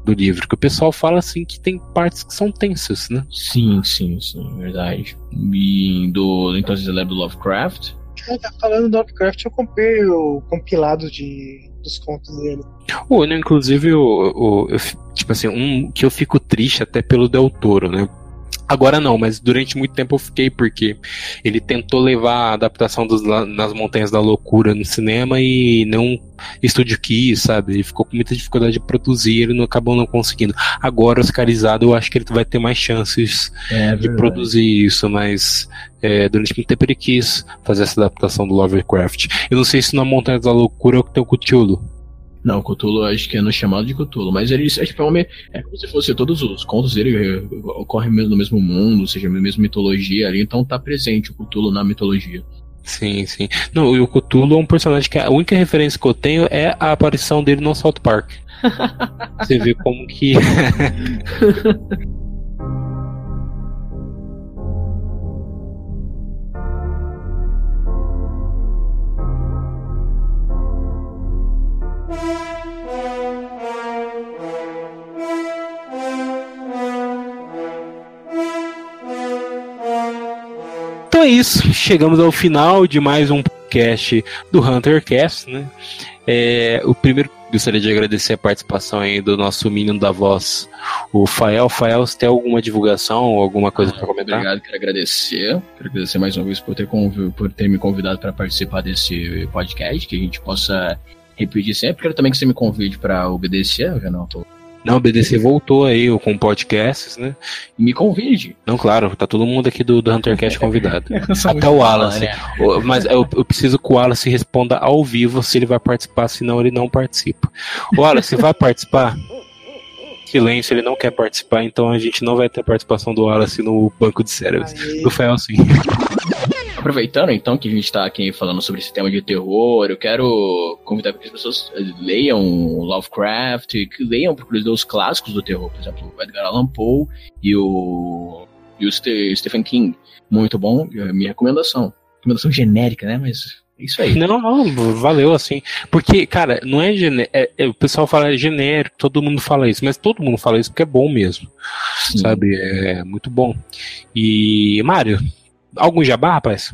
do livro, que o pessoal fala assim que tem partes que são tensas, né? Sim, sim, sim, verdade. E do, então você lembra do Lovecraft? Cara, falando do Lovecraft, eu comprei o compilado de, dos contos dele. Oh, né, inclusive, o, o, eu, tipo assim, um que eu fico triste até pelo Del Toro, né? Agora não, mas durante muito tempo eu fiquei, porque ele tentou levar a adaptação dos Nas Montanhas da Loucura no cinema e não estúdio quis, sabe? Ele ficou com muita dificuldade de produzir e ele não, acabou não conseguindo. Agora, oscarizado, eu acho que ele vai ter mais chances é, de produzir isso, mas é, durante muito tempo ele quis fazer essa adaptação do Lovecraft. Eu não sei se na Montanhas da Loucura é o que tem o Cthulhu. Não, Cthulhu acho que é no chamado de Cthulhu, mas ele é, tipo, é, é como se fosse todos os contos dele ocorrem no mesmo mundo, ou seja, a mesma mitologia ali, então tá presente o Cthulhu na mitologia. Sim, sim. Não, e o Cthulhu é um personagem que a única referência que eu tenho é a aparição dele no South Park. Você vê como que... Então é isso, chegamos ao final de mais um podcast do HunterCast, né? É, o primeiro, gostaria de agradecer a participação aí do nosso menino da voz, o Fael. Fael, você tem alguma divulgação ou alguma coisa ah, para comentar? Obrigado, quero agradecer. Quero agradecer mais uma vez por ter, conv... por ter me convidado para participar desse podcast, que a gente possa repetir sempre. Quero também que você me convide para o B D C, eu já não tô. Não, o B D C voltou aí com podcasts, né? Me convide. Não, claro, tá todo mundo aqui do, do HunterCast convidado. Até o Wallace. Falar, né? Mas eu, eu preciso que o Wallace responda ao vivo se ele vai participar, senão ele não participa. O Wallace, vai participar? Silêncio, ele não quer participar, então a gente não vai ter participação do Wallace no banco de cérebros. Aê. Do Fael, sim. Aproveitando então que a gente está aqui falando sobre esse tema de terror, eu quero convidar que as pessoas leiam Lovecraft, que leiam os clássicos do terror, por exemplo, o Edgar Allan Poe e o, e o Stephen King. Muito bom, minha recomendação. Recomendação genérica, né? Mas é isso aí. Não, não, valeu assim. Porque, cara, não é genérico. É, é, o pessoal fala genérico, todo mundo fala isso, mas todo mundo fala isso porque é bom mesmo. Sim. Sabe? É muito bom. E, Mário, algum jabá, rapaz?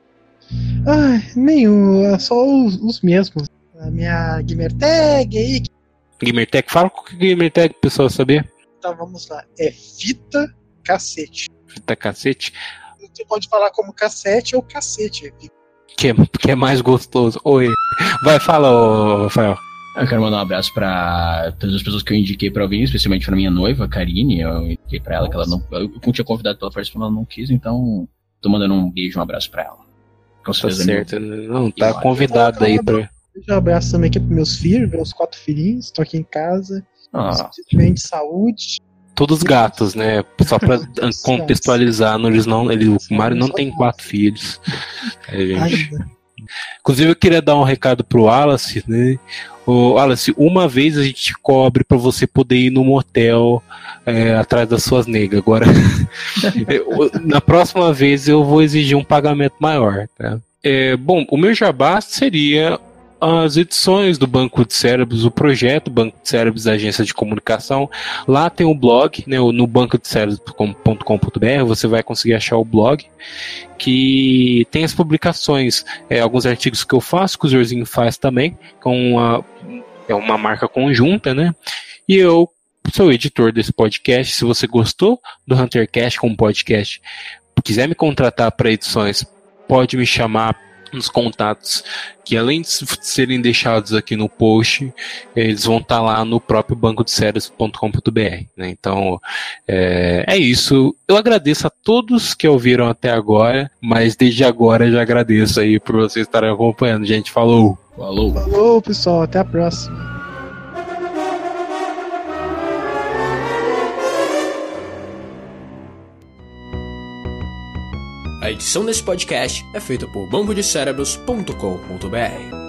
Ah, nenhum, é só os, os mesmos. A minha Gamertag aí. Gamertag? Fala com o Gamertag pro pessoal saber. Então vamos lá. É fita cacete. Fita cacete? Você pode falar como cassete ou cacete. Que é, que é mais gostoso. Oi. Vai, fala, ô, Rafael. Eu quero mandar um abraço pra todas as pessoas que eu indiquei pra ouvir, especialmente pra minha noiva, Karine. Eu indiquei pra ela que ela não. Eu não tinha convidado pra ela participar, ela não quis, então tô mandando um beijo, um abraço pra ela. Com certeza. Tá certo, não, tá convidado aí pra. Um abraço também aqui pros meus filhos, meus quatro filhinhos, estão aqui em casa. Ah. Bem de saúde. Todos gatos, né? Só pra contextualizar, não, eles não, ele, o Mário não tem quatro filhos. É, gente. Inclusive eu queria dar um recado pro Wallace, né? O Wallace, uma vez a gente cobre pra você poder ir no motel é, atrás das suas negas. Agora, eu, na próxima vez eu vou exigir um pagamento maior, tá? É, bom, o meu jabá seria as edições do Banco de Cérebros, o projeto Banco de Cérebros da Agência de Comunicação. Lá tem o blog, né, no banco de cérebros ponto com ponto b r, você vai conseguir achar o blog, que tem as publicações, é, alguns artigos que eu faço, que o Zorzinho faz também, com uma, é uma marca conjunta, né, e eu sou o editor desse podcast. Se você gostou do HunterCast como podcast, quiser me contratar para edições, pode me chamar nos contatos, que além de serem deixados aqui no post, eles vão estar lá no próprio banco de cérebros ponto com ponto b r, né? Então, é, é isso. Eu agradeço a todos que ouviram até agora, mas desde agora já agradeço aí por vocês estarem acompanhando. Gente, falou! Falou! Falou, pessoal, até a próxima! A edição desse podcast é feita por banco de cérebros ponto com ponto b r.